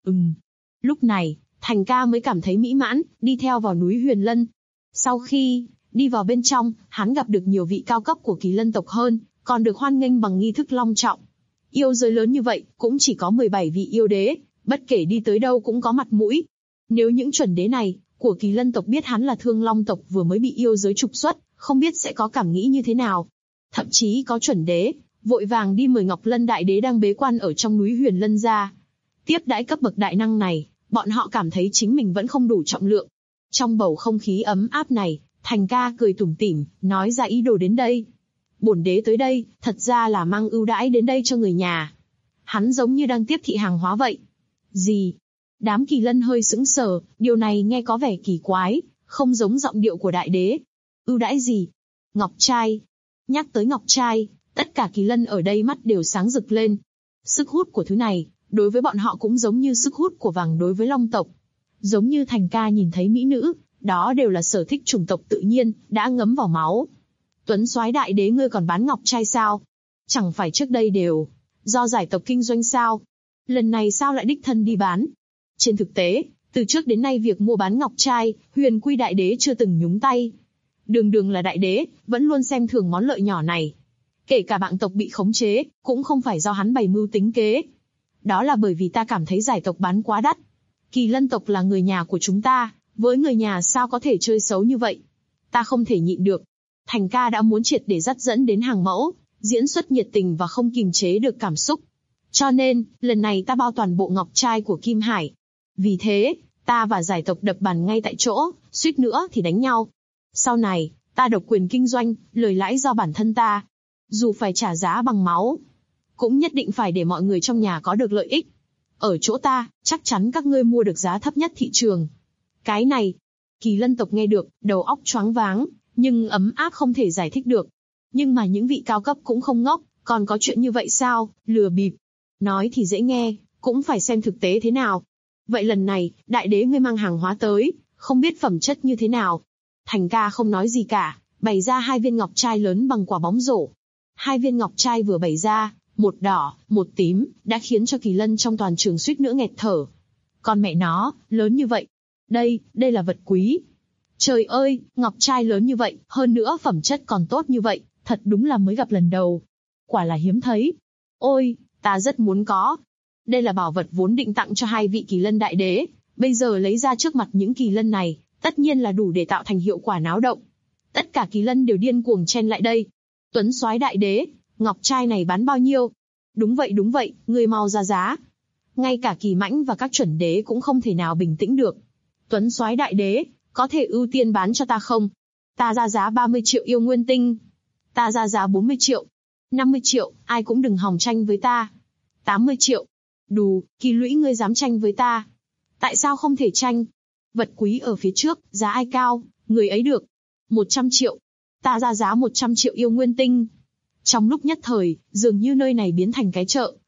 Lúc này, Thành ca mới cảm thấy mỹ mãn, đi theo vào núi Huyền Lân. Sau khi đi vào bên trong, hắn gặp được nhiều vị cao cấp của Kỳ Lân tộc hơn, còn được hoan nghênh bằng nghi thức long trọng. Yêu giới lớn như vậy, cũng chỉ có 17 vị yêu đế, bất kể đi tới đâu cũng có mặt mũi. Nếu những chuẩn đế này, của Kỳ Lân tộc biết hắn là Thương Long tộc vừa mới bị yêu giới trục xuất, không biết sẽ có cảm nghĩ như thế nào. Thậm chí có chuẩn đế, vội vàng đi mời Ngọc Lân đại đế đang bế quan ở trong núi Huyền Lân ra. Tiếp đãi cấp bậc đại năng này, bọn họ cảm thấy chính mình vẫn không đủ trọng lượng. Trong bầu không khí ấm áp này, Thành ca cười tủm tỉm, nói ra ý đồ đến đây. Bổn đế tới đây, thật ra là mang ưu đãi đến đây cho người nhà. Hắn giống như đang tiếp thị hàng hóa vậy. Gì? Đám Kỳ Lân hơi sững sờ, điều này nghe có vẻ kỳ quái, không giống giọng điệu của đại đế. Ưu đãi gì? Ngọc trai. Nhắc tới ngọc trai, tất cả Kỳ Lân ở đây mắt đều sáng rực lên. Sức hút của thứ này, đối với bọn họ cũng giống như sức hút của vàng đối với Long tộc. Giống như Thành ca nhìn thấy mỹ nữ, đó đều là sở thích chủng tộc tự nhiên, đã ngấm vào máu. Tuấn Soái đại đế ngươi còn bán ngọc trai sao? Chẳng phải trước đây đều do giải tộc kinh doanh sao? Lần này sao lại đích thân đi bán? Trên thực tế, từ trước đến nay việc mua bán ngọc trai, Huyền Quy đại đế chưa từng nhúng tay. Đường là đại đế, vẫn luôn xem thường món lợi nhỏ này. Kể cả bạn tộc bị khống chế, cũng không phải do hắn bày mưu tính kế. Đó là bởi vì ta cảm thấy giải tộc bán quá đắt. Kỳ Lân tộc là người nhà của chúng ta, với người nhà sao có thể chơi xấu như vậy? Ta không thể nhịn được. Thành ca đã muốn triệt để dắt dẫn đến hàng mẫu, diễn xuất nhiệt tình và không kìm chế được cảm xúc. Cho nên, lần này ta bao toàn bộ ngọc trai của Kim Hải. Vì thế, ta và giải tộc đập bàn ngay tại chỗ, suýt nữa thì đánh nhau. Sau này, ta độc quyền kinh doanh, lời lãi do bản thân ta. Dù phải trả giá bằng máu, cũng nhất định phải để mọi người trong nhà có được lợi ích. Ở chỗ ta, chắc chắn các ngươi mua được giá thấp nhất thị trường. Cái này, Kỳ Lân tộc nghe được, đầu óc choáng váng, nhưng ấm áp không thể giải thích được. Nhưng mà những vị cao cấp cũng không ngốc, còn có chuyện như vậy sao, lừa bịp. Nói thì dễ nghe, cũng phải xem thực tế thế nào. Vậy lần này, đại đế ngươi mang hàng hóa tới, không biết phẩm chất như thế nào. Thành ca không nói gì cả, bày ra 2 viên ngọc trai lớn bằng quả bóng rổ. 2 viên ngọc trai vừa bày ra, một đỏ, một tím, đã khiến cho Kỳ Lân trong toàn trường suýt nữa nghẹt thở. Con mẹ nó, lớn như vậy. Đây là vật quý. Trời ơi, ngọc trai lớn như vậy, hơn nữa phẩm chất còn tốt như vậy, thật đúng là mới gặp lần đầu. Quả là hiếm thấy. Ôi, ta rất muốn có. Đây là bảo vật vốn định tặng cho 2 vị Kỳ Lân đại đế, bây giờ lấy ra trước mặt những Kỳ Lân này, tất nhiên là đủ để tạo thành hiệu quả náo động. Tất cả Kỳ Lân đều điên cuồng chen lại đây. Tuấn Soái đại đế, ngọc trai này bán bao nhiêu? Đúng vậy, ngươi mau ra giá. Ngay cả Kỳ Mãnh và các chuẩn đế cũng không thể nào bình tĩnh được. Tuấn Soái đại đế, có thể ưu tiên bán cho ta không? Ta ra giá 30 triệu yêu nguyên tinh. Ta ra giá 40 triệu. 50 triệu, ai cũng đừng hòng tranh với ta. 80 triệu. Đù, Kỳ Lũy ngươi dám tranh với ta. Tại sao không thể tranh? Vật quý ở phía trước, giá ai cao, người ấy được. 100 triệu. Ta ra giá 100 triệu yêu nguyên tinh. Trong lúc nhất thời, dường như nơi này biến thành cái chợ,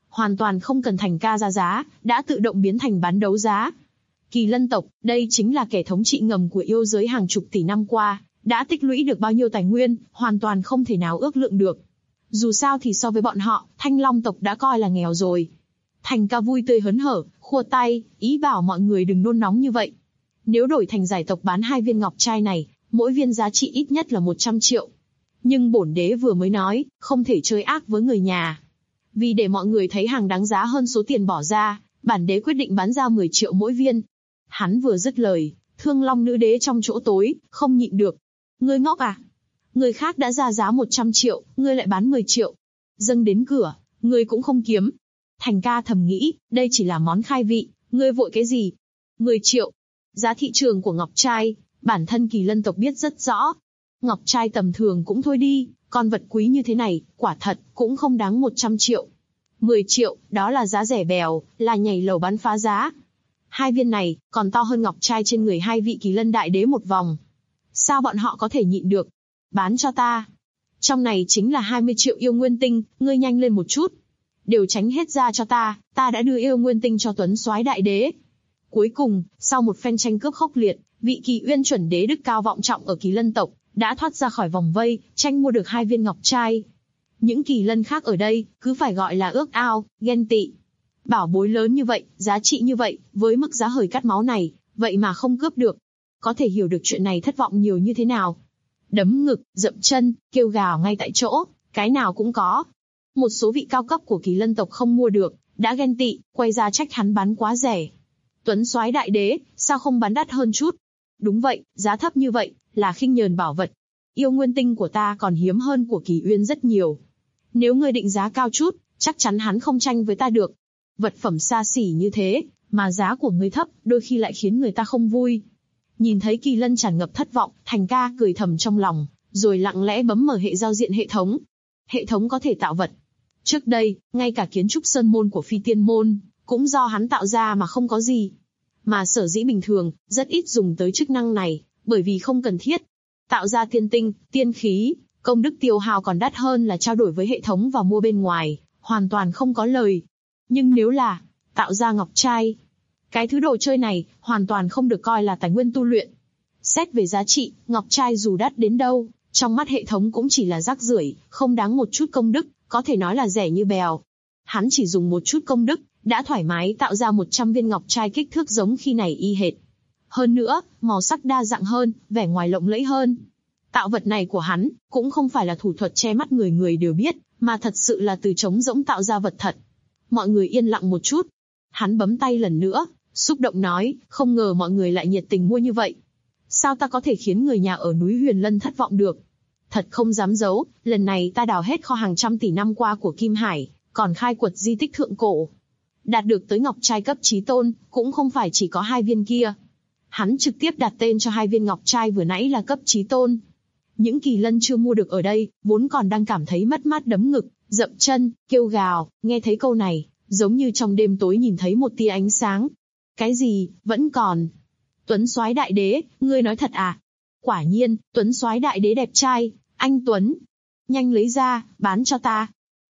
hoàn toàn không cần Thành ca ra giá, đã tự động biến thành bán đấu giá. Kỳ Lân tộc, đây chính là kẻ thống trị ngầm của yêu giới hàng chục tỷ năm qua, đã tích lũy được bao nhiêu tài nguyên, hoàn toàn không thể nào ước lượng được. Dù sao thì so với bọn họ, Thanh Long tộc đã coi là nghèo rồi. Thành ca vui tươi hớn hở, khua tay, ý bảo mọi người đừng nôn nóng như vậy. Nếu đổi thành giải tộc bán 2 viên ngọc trai này, mỗi viên giá trị ít nhất là 100 triệu. Nhưng bổn đế vừa mới nói, không thể chơi ác với người nhà. Vì để mọi người thấy hàng đáng giá hơn số tiền bỏ ra, bản đế quyết định bán ra 10 triệu mỗi viên. Hắn vừa dứt lời, Thương Long nữ đế trong chỗ tối, không nhịn được. Ngươi ngốc à? Người khác đã ra giá 100 triệu, ngươi lại bán 10 triệu. Dâng đến cửa, ngươi cũng không kiếm. Thành ca thầm nghĩ, đây chỉ là món khai vị, ngươi vội cái gì? 10 triệu. Giá thị trường của ngọc trai, bản thân Kỳ Lân tộc biết rất rõ. Ngọc trai tầm thường cũng thôi đi, còn vật quý như thế này, quả thật, cũng không đáng 100 triệu. 10 triệu, đó là giá rẻ bèo, là nhảy lầu bán phá giá. 2 viên này, còn to hơn ngọc trai trên người 2 vị Kỳ Lân đại đế một vòng. Sao bọn họ có thể nhịn được? Bán cho ta. Trong này chính là 20 triệu yêu nguyên tinh, ngươi nhanh lên một chút. Đều tránh hết ra cho ta đã đưa yêu nguyên tinh cho Tuấn Soái đại đế. Cuối cùng, sau một phen tranh cướp khốc liệt, vị Kỳ Uyên chuẩn đế đức cao vọng trọng ở Kỳ Lân tộc, đã thoát ra khỏi vòng vây, tranh mua được 2 viên ngọc trai. Những Kỳ Lân khác ở đây, cứ phải gọi là ước ao, ghen tị. Bảo bối lớn như vậy, giá trị như vậy, với mức giá hời cắt máu này, vậy mà không cướp được. Có thể hiểu được chuyện này thất vọng nhiều như thế nào. Đấm ngực, dậm chân, kêu gào ngay tại chỗ, cái nào cũng có. Một số vị cao cấp của Kỳ Lân tộc không mua được, đã ghen tị, quay ra trách hắn bán quá rẻ. Tuấn Soái đại đế, sao không bán đắt hơn chút? Đúng vậy, giá thấp như vậy, là khinh nhờn bảo vật. Yêu nguyên tinh của ta còn hiếm hơn của Kỳ Uyên rất nhiều. Nếu ngươi định giá cao chút, chắc chắn hắn không tranh với ta được. Vật phẩm xa xỉ như thế, mà giá của ngươi thấp, đôi khi lại khiến người ta không vui. Nhìn thấy Kỳ Lân tràn ngập thất vọng, Thành ca cười thầm trong lòng, rồi lặng lẽ bấm mở hệ giao diện hệ thống. Hệ thống có thể tạo vật. Trước đây, ngay cả kiến trúc sơn môn của Phi Tiên môn, cũng do hắn tạo ra mà không có gì. Mà sở dĩ bình thường, rất ít dùng tới chức năng này, bởi vì không cần thiết. Tạo ra tiên tinh, tiên khí, công đức tiêu hao còn đắt hơn là trao đổi với hệ thống và mua bên ngoài, hoàn toàn không có lời. Nhưng nếu là tạo ra ngọc trai, cái thứ đồ chơi này hoàn toàn không được coi là tài nguyên tu luyện. Xét về giá trị, ngọc trai dù đắt đến đâu, trong mắt hệ thống cũng chỉ là rác rưởi, không đáng một chút công đức, có thể nói là rẻ như bèo. Hắn chỉ dùng một chút công đức, đã thoải mái tạo ra 100 viên ngọc trai kích thước giống khi này y hệt. Hơn nữa, màu sắc đa dạng hơn, vẻ ngoài lộng lẫy hơn. Tạo vật này của hắn, cũng không phải là thủ thuật che mắt người người đều biết, mà thật sự là từ trống rỗng tạo ra vật thật. Mọi người yên lặng một chút. Hắn bấm tay lần nữa, xúc động nói, không ngờ mọi người lại nhiệt tình mua như vậy. Sao ta có thể khiến người nhà ở núi Huyền Lân thất vọng được? Thật không dám giấu, lần này ta đào hết kho hàng trăm tỷ năm qua của Kim Hải, còn khai quật di tích thượng cổ. Đạt được tới ngọc trai cấp chí tôn, cũng không phải chỉ có 2 viên kia. Hắn trực tiếp đặt tên cho 2 viên ngọc trai vừa nãy là cấp chí tôn. Những Kỳ Lân chưa mua được ở đây, vốn còn đang cảm thấy mất mát đấm ngực, dậm chân, kêu gào, nghe thấy câu này, giống như trong đêm tối nhìn thấy một tia ánh sáng. Cái gì, vẫn còn. Tuấn Soái đại đế, ngươi nói thật à? Quả nhiên, Tuấn Soái đại đế đẹp trai, anh Tuấn. Nhanh lấy ra, bán cho ta.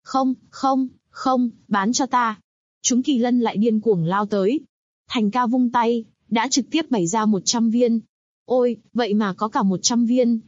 Không, bán cho ta. Chúng Kỳ Lân lại điên cuồng lao tới. Thành ca vung tay, đã trực tiếp bày ra 100 viên. Ôi, vậy mà có cả 100 viên.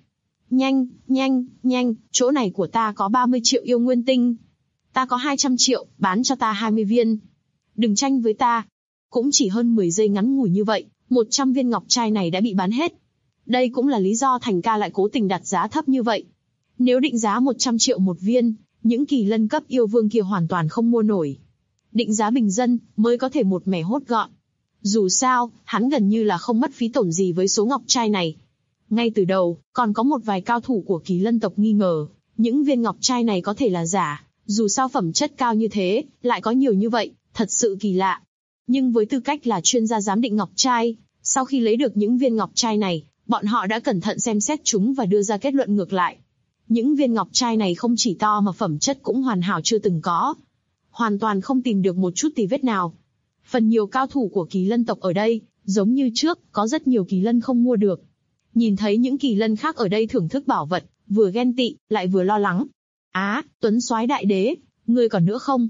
Nhanh, chỗ này của ta có 30 triệu yêu nguyên tinh. Ta có 200 triệu, bán cho ta 20 viên. Đừng tranh với ta. Cũng chỉ hơn 10 giây ngắn ngủi như vậy, 100 viên ngọc trai này đã bị bán hết. Đây cũng là lý do Thành ca lại cố tình đặt giá thấp như vậy. Nếu định giá 100 triệu một viên, những Kỳ Lân cấp yêu vương kia hoàn toàn không mua nổi. Định giá bình dân, mới có thể một mẻ hốt gọn. Dù sao, hắn gần như là không mất phí tổn gì với số ngọc trai này. Ngay từ đầu, còn có một vài cao thủ của Kỳ Lân tộc nghi ngờ, những viên ngọc trai này có thể là giả, dù sao phẩm chất cao như thế, lại có nhiều như vậy, thật sự kỳ lạ. Nhưng với tư cách là chuyên gia giám định ngọc trai, sau khi lấy được những viên ngọc trai này, bọn họ đã cẩn thận xem xét chúng và đưa ra kết luận ngược lại. Những viên ngọc trai này không chỉ to mà phẩm chất cũng hoàn hảo chưa từng có. Hoàn toàn không tìm được một chút tì vết nào. Phần nhiều cao thủ của Kỳ Lân tộc ở đây, giống như trước, có rất nhiều Kỳ Lân không mua được. Nhìn thấy những Kỳ Lân khác ở đây thưởng thức bảo vật, vừa ghen tị, lại vừa lo lắng. Tuấn Soái đại đế, ngươi còn nữa không?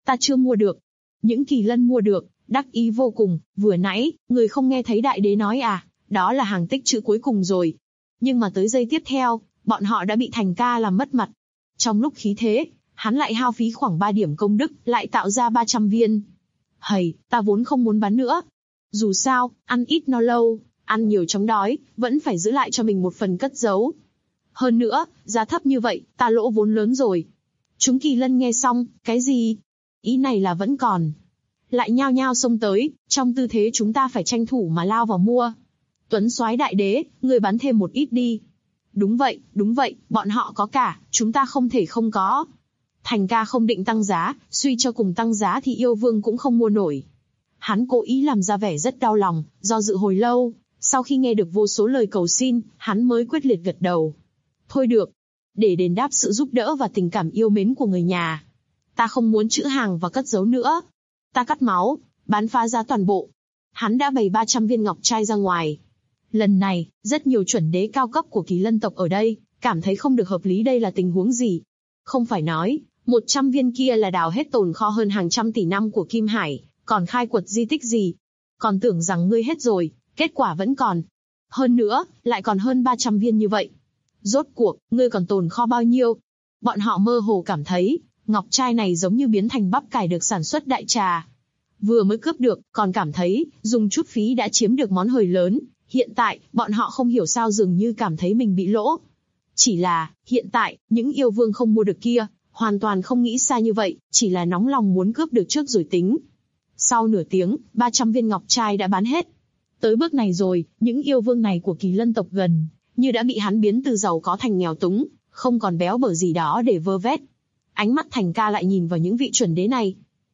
Ta chưa mua được. Những kỳ lân mua được, đắc ý vô cùng, vừa nãy, người không nghe thấy đại đế nói à, đó là hàng tích trữ cuối cùng rồi. Nhưng mà tới giây tiếp theo, bọn họ đã bị Thành ca làm mất mặt. Trong lúc khí thế, hắn lại hao phí khoảng 3 điểm công đức, lại tạo ra 300 viên. Hầy, ta vốn không muốn bán nữa. Dù sao, ăn ít no lâu, ăn nhiều chóng đói, vẫn phải giữ lại cho mình một phần cất giấu. Hơn nữa, giá thấp như vậy, ta lỗ vốn lớn rồi. Chúng kỳ lân nghe xong, cái gì? Ý này là vẫn còn. Lại nhao nhao xông tới, trong tư thế chúng ta phải tranh thủ mà lao vào mua. Tuấn soái đại đế, người bán thêm một ít đi. Đúng vậy, bọn họ có cả, chúng ta không thể không có. Thành ca không định tăng giá, suy cho cùng tăng giá thì yêu vương cũng không mua nổi. Hắn cố ý làm ra vẻ rất đau lòng, do dự hồi lâu, sau khi nghe được vô số lời cầu xin, hắn mới quyết liệt gật đầu. Thôi được, để đền đáp sự giúp đỡ và tình cảm yêu mến của người nhà. Ta không muốn trữ hàng và cất giấu nữa. Ta cắt máu, bán phá giá toàn bộ. Hắn đã bày 300 viên ngọc trai ra ngoài. Lần này, rất nhiều chuẩn đế cao cấp của Kỳ Lân tộc ở đây, cảm thấy không được hợp lý, đây là tình huống gì. Không phải nói, 100 viên kia là đào hết tồn kho hơn hàng trăm tỷ năm của Kim Hải, còn khai quật di tích gì. Còn tưởng rằng ngươi hết rồi, kết quả vẫn còn. Hơn nữa, lại còn hơn 300 viên như vậy. Rốt cuộc, ngươi còn tồn kho bao nhiêu? Bọn họ mơ hồ cảm thấy, ngọc trai này giống như biến thành bắp cải được sản xuất đại trà. Vừa mới cướp được, còn cảm thấy, dùng chút phí đã chiếm được món hời lớn. Hiện tại, bọn họ không hiểu sao dường như cảm thấy mình bị lỗ. Chỉ là, hiện tại, những yêu vương không mua được kia, hoàn toàn không nghĩ xa như vậy, chỉ là nóng lòng muốn cướp được trước rồi tính. Sau nửa tiếng, 300 viên ngọc trai đã bán hết. Tới bước này rồi, những yêu vương này của Kỳ Lân tộc gần như đã bị hắn biến từ giàu có thành nghèo túng, không còn béo bở gì đó để vơ vét. Ánh mắt Thành ca lại nhìn vào những vị chuẩn đế này.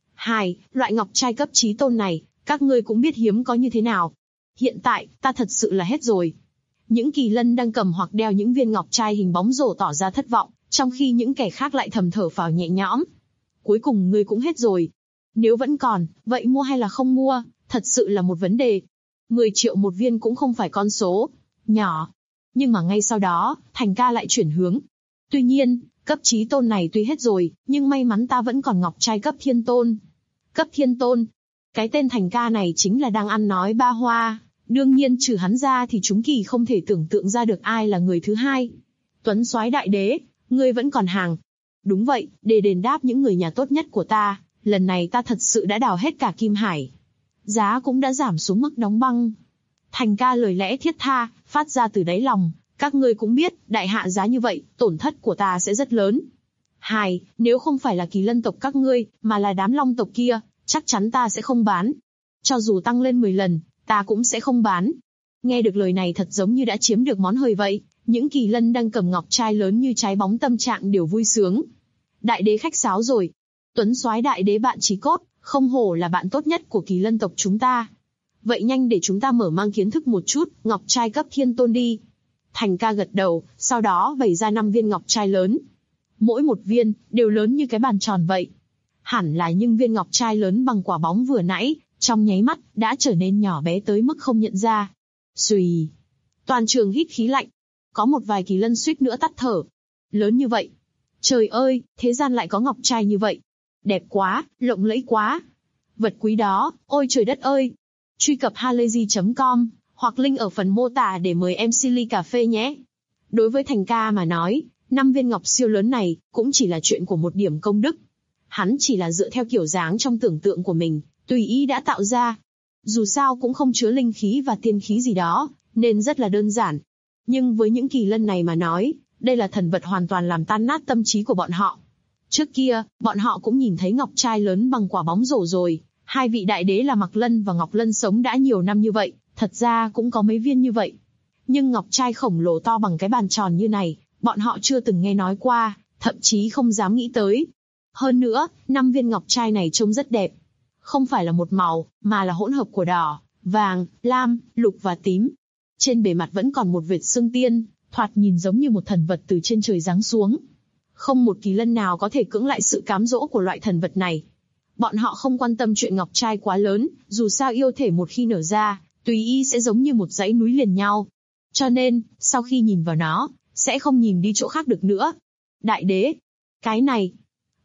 Loại ngọc trai cấp chí tôn này, các ngươi cũng biết hiếm có như thế nào. Hiện tại, ta thật sự là hết rồi. Những kỳ lân đang cầm hoặc đeo những viên ngọc trai hình bóng rổ tỏ ra thất vọng, trong khi những kẻ khác lại thầm thở phào nhẹ nhõm. Cuối cùng ngươi cũng hết rồi. Nếu vẫn còn, vậy mua hay là không mua, thật sự là một vấn đề. 10 triệu một viên cũng không phải con số nhỏ. Nhưng mà ngay sau đó, Thành ca lại chuyển hướng. Tuy nhiên, cấp chí tôn này tuy hết rồi, nhưng may mắn ta vẫn còn ngọc trai cấp thiên tôn. Cấp thiên tôn. Cái tên Thành ca này chính là đang ăn nói ba hoa. Đương nhiên trừ hắn ra thì chúng kỳ không thể tưởng tượng ra được ai là người thứ hai. Tuấn soái đại đế, ngươi vẫn còn hàng. Đúng vậy, để đền đáp những người nhà tốt nhất của ta, lần này ta thật sự đã đào hết cả Kim Hải. Giá cũng đã giảm xuống mức đóng băng. Thành ca lời lẽ thiết tha, phát ra từ đáy lòng. Các ngươi cũng biết, đại hạ giá như vậy, tổn thất của ta sẽ rất lớn. Nếu không phải là Kỳ Lân tộc các ngươi, mà là đám long tộc kia, chắc chắn ta sẽ không bán. Cho dù tăng lên 10 lần, ta cũng sẽ không bán. Nghe được lời này thật giống như đã chiếm được món hời vậy, những kỳ lân đang cầm ngọc trai lớn như trái bóng tâm trạng đều vui sướng. Đại đế khách sáo rồi. Tuấn soái đại đế bạn chí cốt, không hổ là bạn tốt nhất của Kỳ Lân tộc chúng ta. Vậy nhanh để chúng ta mở mang kiến thức một chút, ngọc trai cấp thiên tôn đi. Thành ca gật đầu, sau đó bày ra 5 viên ngọc trai lớn. Mỗi một viên, đều lớn như cái bàn tròn vậy. Hẳn là những viên ngọc trai lớn bằng quả bóng vừa nãy, trong nháy mắt, đã trở nên nhỏ bé tới mức không nhận ra. Xùy. Toàn trường hít khí lạnh. Có một vài kỳ lân suýt nữa tắt thở. Lớn như vậy. Trời ơi, thế gian lại có ngọc trai như vậy. Đẹp quá, lộng lẫy quá. Vật quý đó, ôi trời đất ơi. Truy cập halayzi.com, hoặc link ở phần mô tả để mời MC ly cà phê nhé. Đối với Thành ca mà nói, 5 viên ngọc siêu lớn này, cũng chỉ là chuyện của một điểm công đức. Hắn chỉ là dựa theo kiểu dáng trong tưởng tượng của mình, tùy ý đã tạo ra. Dù sao cũng không chứa linh khí và tiên khí gì đó, nên rất là đơn giản. Nhưng với những kỳ lân này mà nói, đây là thần vật hoàn toàn làm tan nát tâm trí của bọn họ. Trước kia, bọn họ cũng nhìn thấy ngọc trai lớn bằng quả bóng rổ rồi. Hai vị đại đế là Mạc Lân và Ngọc Lân sống đã nhiều năm như vậy, thật ra cũng có mấy viên như vậy. Nhưng ngọc trai khổng lồ to bằng cái bàn tròn như này, bọn họ chưa từng nghe nói qua, thậm chí không dám nghĩ tới. Hơn nữa, 5 viên ngọc trai này trông rất đẹp. Không phải là một màu, mà là hỗn hợp của đỏ, vàng, lam, lục và tím. Trên bề mặt vẫn còn một vệt xương tiên, thoạt nhìn giống như một thần vật từ trên trời giáng xuống. Không một kỳ lân nào có thể cưỡng lại sự cám dỗ của loại thần vật này. Bọn họ không quan tâm chuyện ngọc trai quá lớn, dù sao yêu thể một khi nở ra, tùy ý sẽ giống như một dãy núi liền nhau. Cho nên, sau khi nhìn vào nó, sẽ không nhìn đi chỗ khác được nữa. Đại đế, cái này,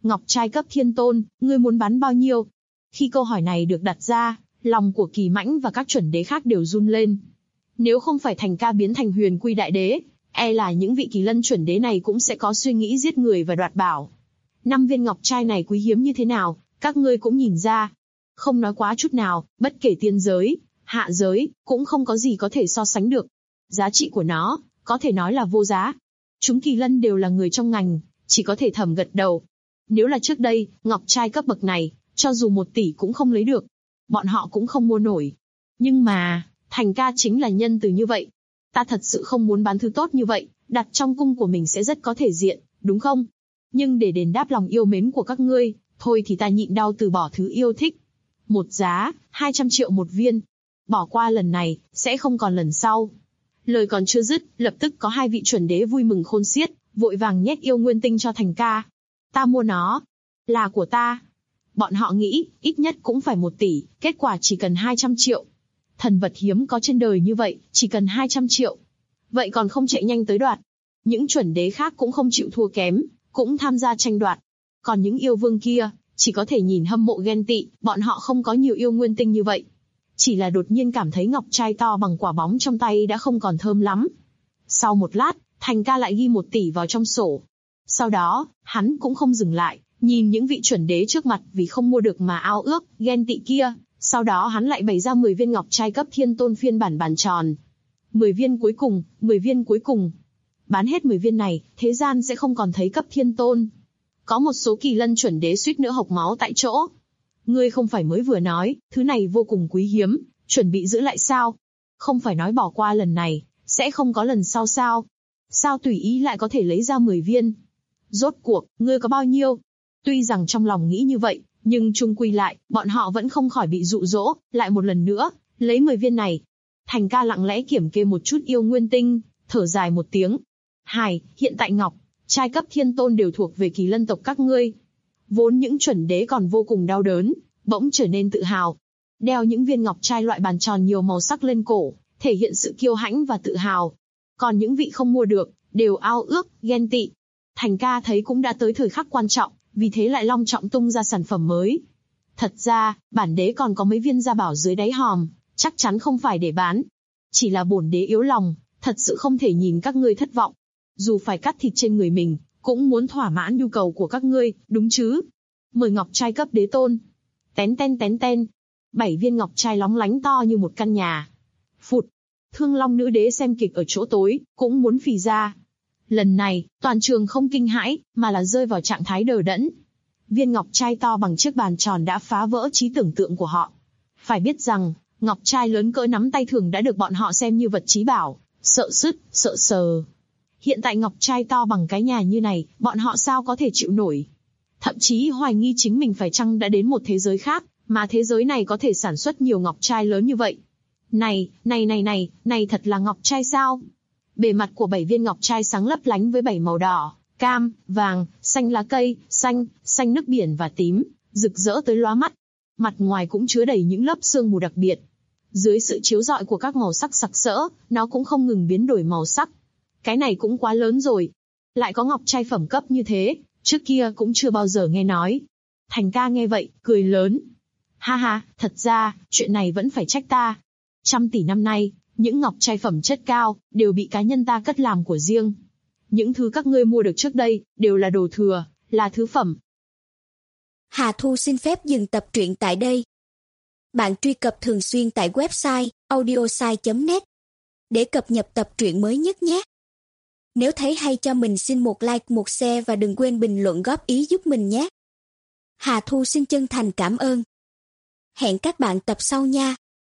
Ngọc trai cấp thiên tôn, ngươi muốn bán bao nhiêu? Khi câu hỏi này được đặt ra, lòng của Kỳ Mãnh và các chuẩn đế khác đều run lên. Nếu không phải Thành Ca biến thành Huyền Quy đại đế, e là những vị Kỳ Lân chuẩn đế này cũng sẽ có suy nghĩ giết người và đoạt bảo. 5 viên ngọc trai này quý hiếm như thế nào, các ngươi cũng nhìn ra. Không nói quá chút nào, bất kể tiên giới, hạ giới, cũng không có gì có thể so sánh được. Giá trị của nó, có thể nói là vô giá. Chúng Kỳ Lân đều là người trong ngành, chỉ có thể thầm gật đầu. Nếu là trước đây, ngọc trai cấp bậc này, cho dù 1 tỷ cũng không lấy được. Bọn họ cũng không mua nổi. Nhưng mà, Thành Ca chính là nhân từ như vậy. Ta thật sự không muốn bán thứ tốt như vậy, đặt trong cung của mình sẽ rất có thể diện, đúng không? Nhưng để đền đáp lòng yêu mến của các ngươi, thôi thì ta nhịn đau từ bỏ thứ yêu thích. Một giá, 200 triệu một viên. Bỏ qua lần này, sẽ không còn lần sau. Lời còn chưa dứt, lập tức có 2 vị chuẩn đế vui mừng khôn xiết, vội vàng nhét yêu nguyên tinh cho Thành Ca. Ta mua nó. Là của ta. Bọn họ nghĩ, ít nhất cũng phải 1 tỷ, kết quả chỉ cần 200 triệu. Thần vật hiếm có trên đời như vậy, chỉ cần 200 triệu. Vậy còn không chạy nhanh tới đoạt. Những chuẩn đế khác cũng không chịu thua kém, cũng tham gia tranh đoạt. Còn những yêu vương kia, chỉ có thể nhìn hâm mộ ghen tị, bọn họ không có nhiều yêu nguyên tinh như vậy. Chỉ là đột nhiên cảm thấy ngọc trai to bằng quả bóng trong tay đã không còn thơm lắm. Sau một lát, Thành Ca lại ghi 1 tỷ vào trong sổ. Sau đó, hắn cũng không dừng lại, nhìn những vị chuẩn đế trước mặt vì không mua được mà ao ước, ghen tị kia. Sau đó hắn lại bày ra 10 viên ngọc trai cấp thiên tôn phiên bản bàn tròn. 10 viên cuối cùng, 10 viên cuối cùng. Bán hết 10 viên này, thế gian sẽ không còn thấy cấp thiên tôn. Có một số Kỳ Lân chuẩn đế suýt nữa hộc máu tại chỗ. Ngươi không phải mới vừa nói, thứ này vô cùng quý hiếm, chuẩn bị giữ lại sao? Không phải nói bỏ qua lần này, sẽ không có lần sau sao? Sao tùy ý lại có thể lấy ra 10 viên? Rốt cuộc, ngươi có bao nhiêu? Tuy rằng trong lòng nghĩ như vậy, nhưng chung quy lại, bọn họ vẫn không khỏi bị dụ dỗ, lại một lần nữa, lấy 10 viên này. Thành Ca lặng lẽ kiểm kê một chút yêu nguyên tinh, thở dài một tiếng. Hiện tại ngọc trai cấp thiên tôn đều thuộc về Kỳ Lân tộc các ngươi. Vốn những chuẩn đế còn vô cùng đau đớn, bỗng trở nên tự hào. Đeo những viên ngọc trai loại bàn tròn nhiều màu sắc lên cổ, thể hiện sự kiêu hãnh và tự hào. Còn những vị không mua được, đều ao ước, ghen tị. Thành Ca thấy cũng đã tới thời khắc quan trọng, vì thế lại long trọng tung ra sản phẩm mới. Thật ra, bản đế còn có mấy viên gia bảo dưới đáy hòm, chắc chắn không phải để bán. Chỉ là bổn đế yếu lòng, thật sự không thể nhìn các ngươi thất vọng. Dù phải cắt thịt trên người mình, cũng muốn thỏa mãn nhu cầu của các ngươi, đúng chứ? 10 ngọc trai cấp đế tôn. Tén ten. 7 viên ngọc trai lóng lánh to như một căn nhà. Phụt. Thương Long nữ đế xem kịch ở chỗ tối, cũng muốn phì ra. Lần này, toàn trường không kinh hãi, mà là rơi vào trạng thái đờ đẫn. Viên ngọc trai to bằng chiếc bàn tròn đã phá vỡ trí tưởng tượng của họ. Phải biết rằng, ngọc trai lớn cỡ nắm tay thường đã được bọn họ xem như vật chí bảo, sợ sứt, sợ sờ. Hiện tại ngọc trai to bằng cái nhà như này, bọn họ sao có thể chịu nổi. Thậm chí hoài nghi chính mình phải chăng đã đến một thế giới khác, mà thế giới này có thể sản xuất nhiều ngọc trai lớn như vậy. Này thật là ngọc trai sao? Bề mặt của 7 viên ngọc trai sáng lấp lánh với 7 màu đỏ, cam, vàng, xanh lá cây, xanh nước biển và tím, rực rỡ tới lóa mắt. Mặt ngoài cũng chứa đầy những lớp sương mù đặc biệt. Dưới sự chiếu rọi của các màu sắc sặc sỡ, nó cũng không ngừng biến đổi màu sắc. Cái này cũng quá lớn rồi. Lại có ngọc trai phẩm cấp như thế, trước kia cũng chưa bao giờ nghe nói. Thành Ca nghe vậy, cười lớn. Ha, thật ra, chuyện này vẫn phải trách ta. 100 tỷ năm nay, những ngọc trai phẩm chất cao, đều bị cá nhân ta cất làm của riêng. Những thứ các ngươi mua được trước đây, đều là đồ thừa, là thứ phẩm. Hà Thu xin phép dừng tập truyện tại đây. Bạn truy cập thường xuyên tại website audiosai.net để cập nhật tập truyện mới nhất nhé. Nếu thấy hay cho mình xin một like, một share và đừng quên bình luận góp ý giúp mình nhé. Hà Thu xin chân thành cảm ơn. Hẹn các bạn tập sau nha.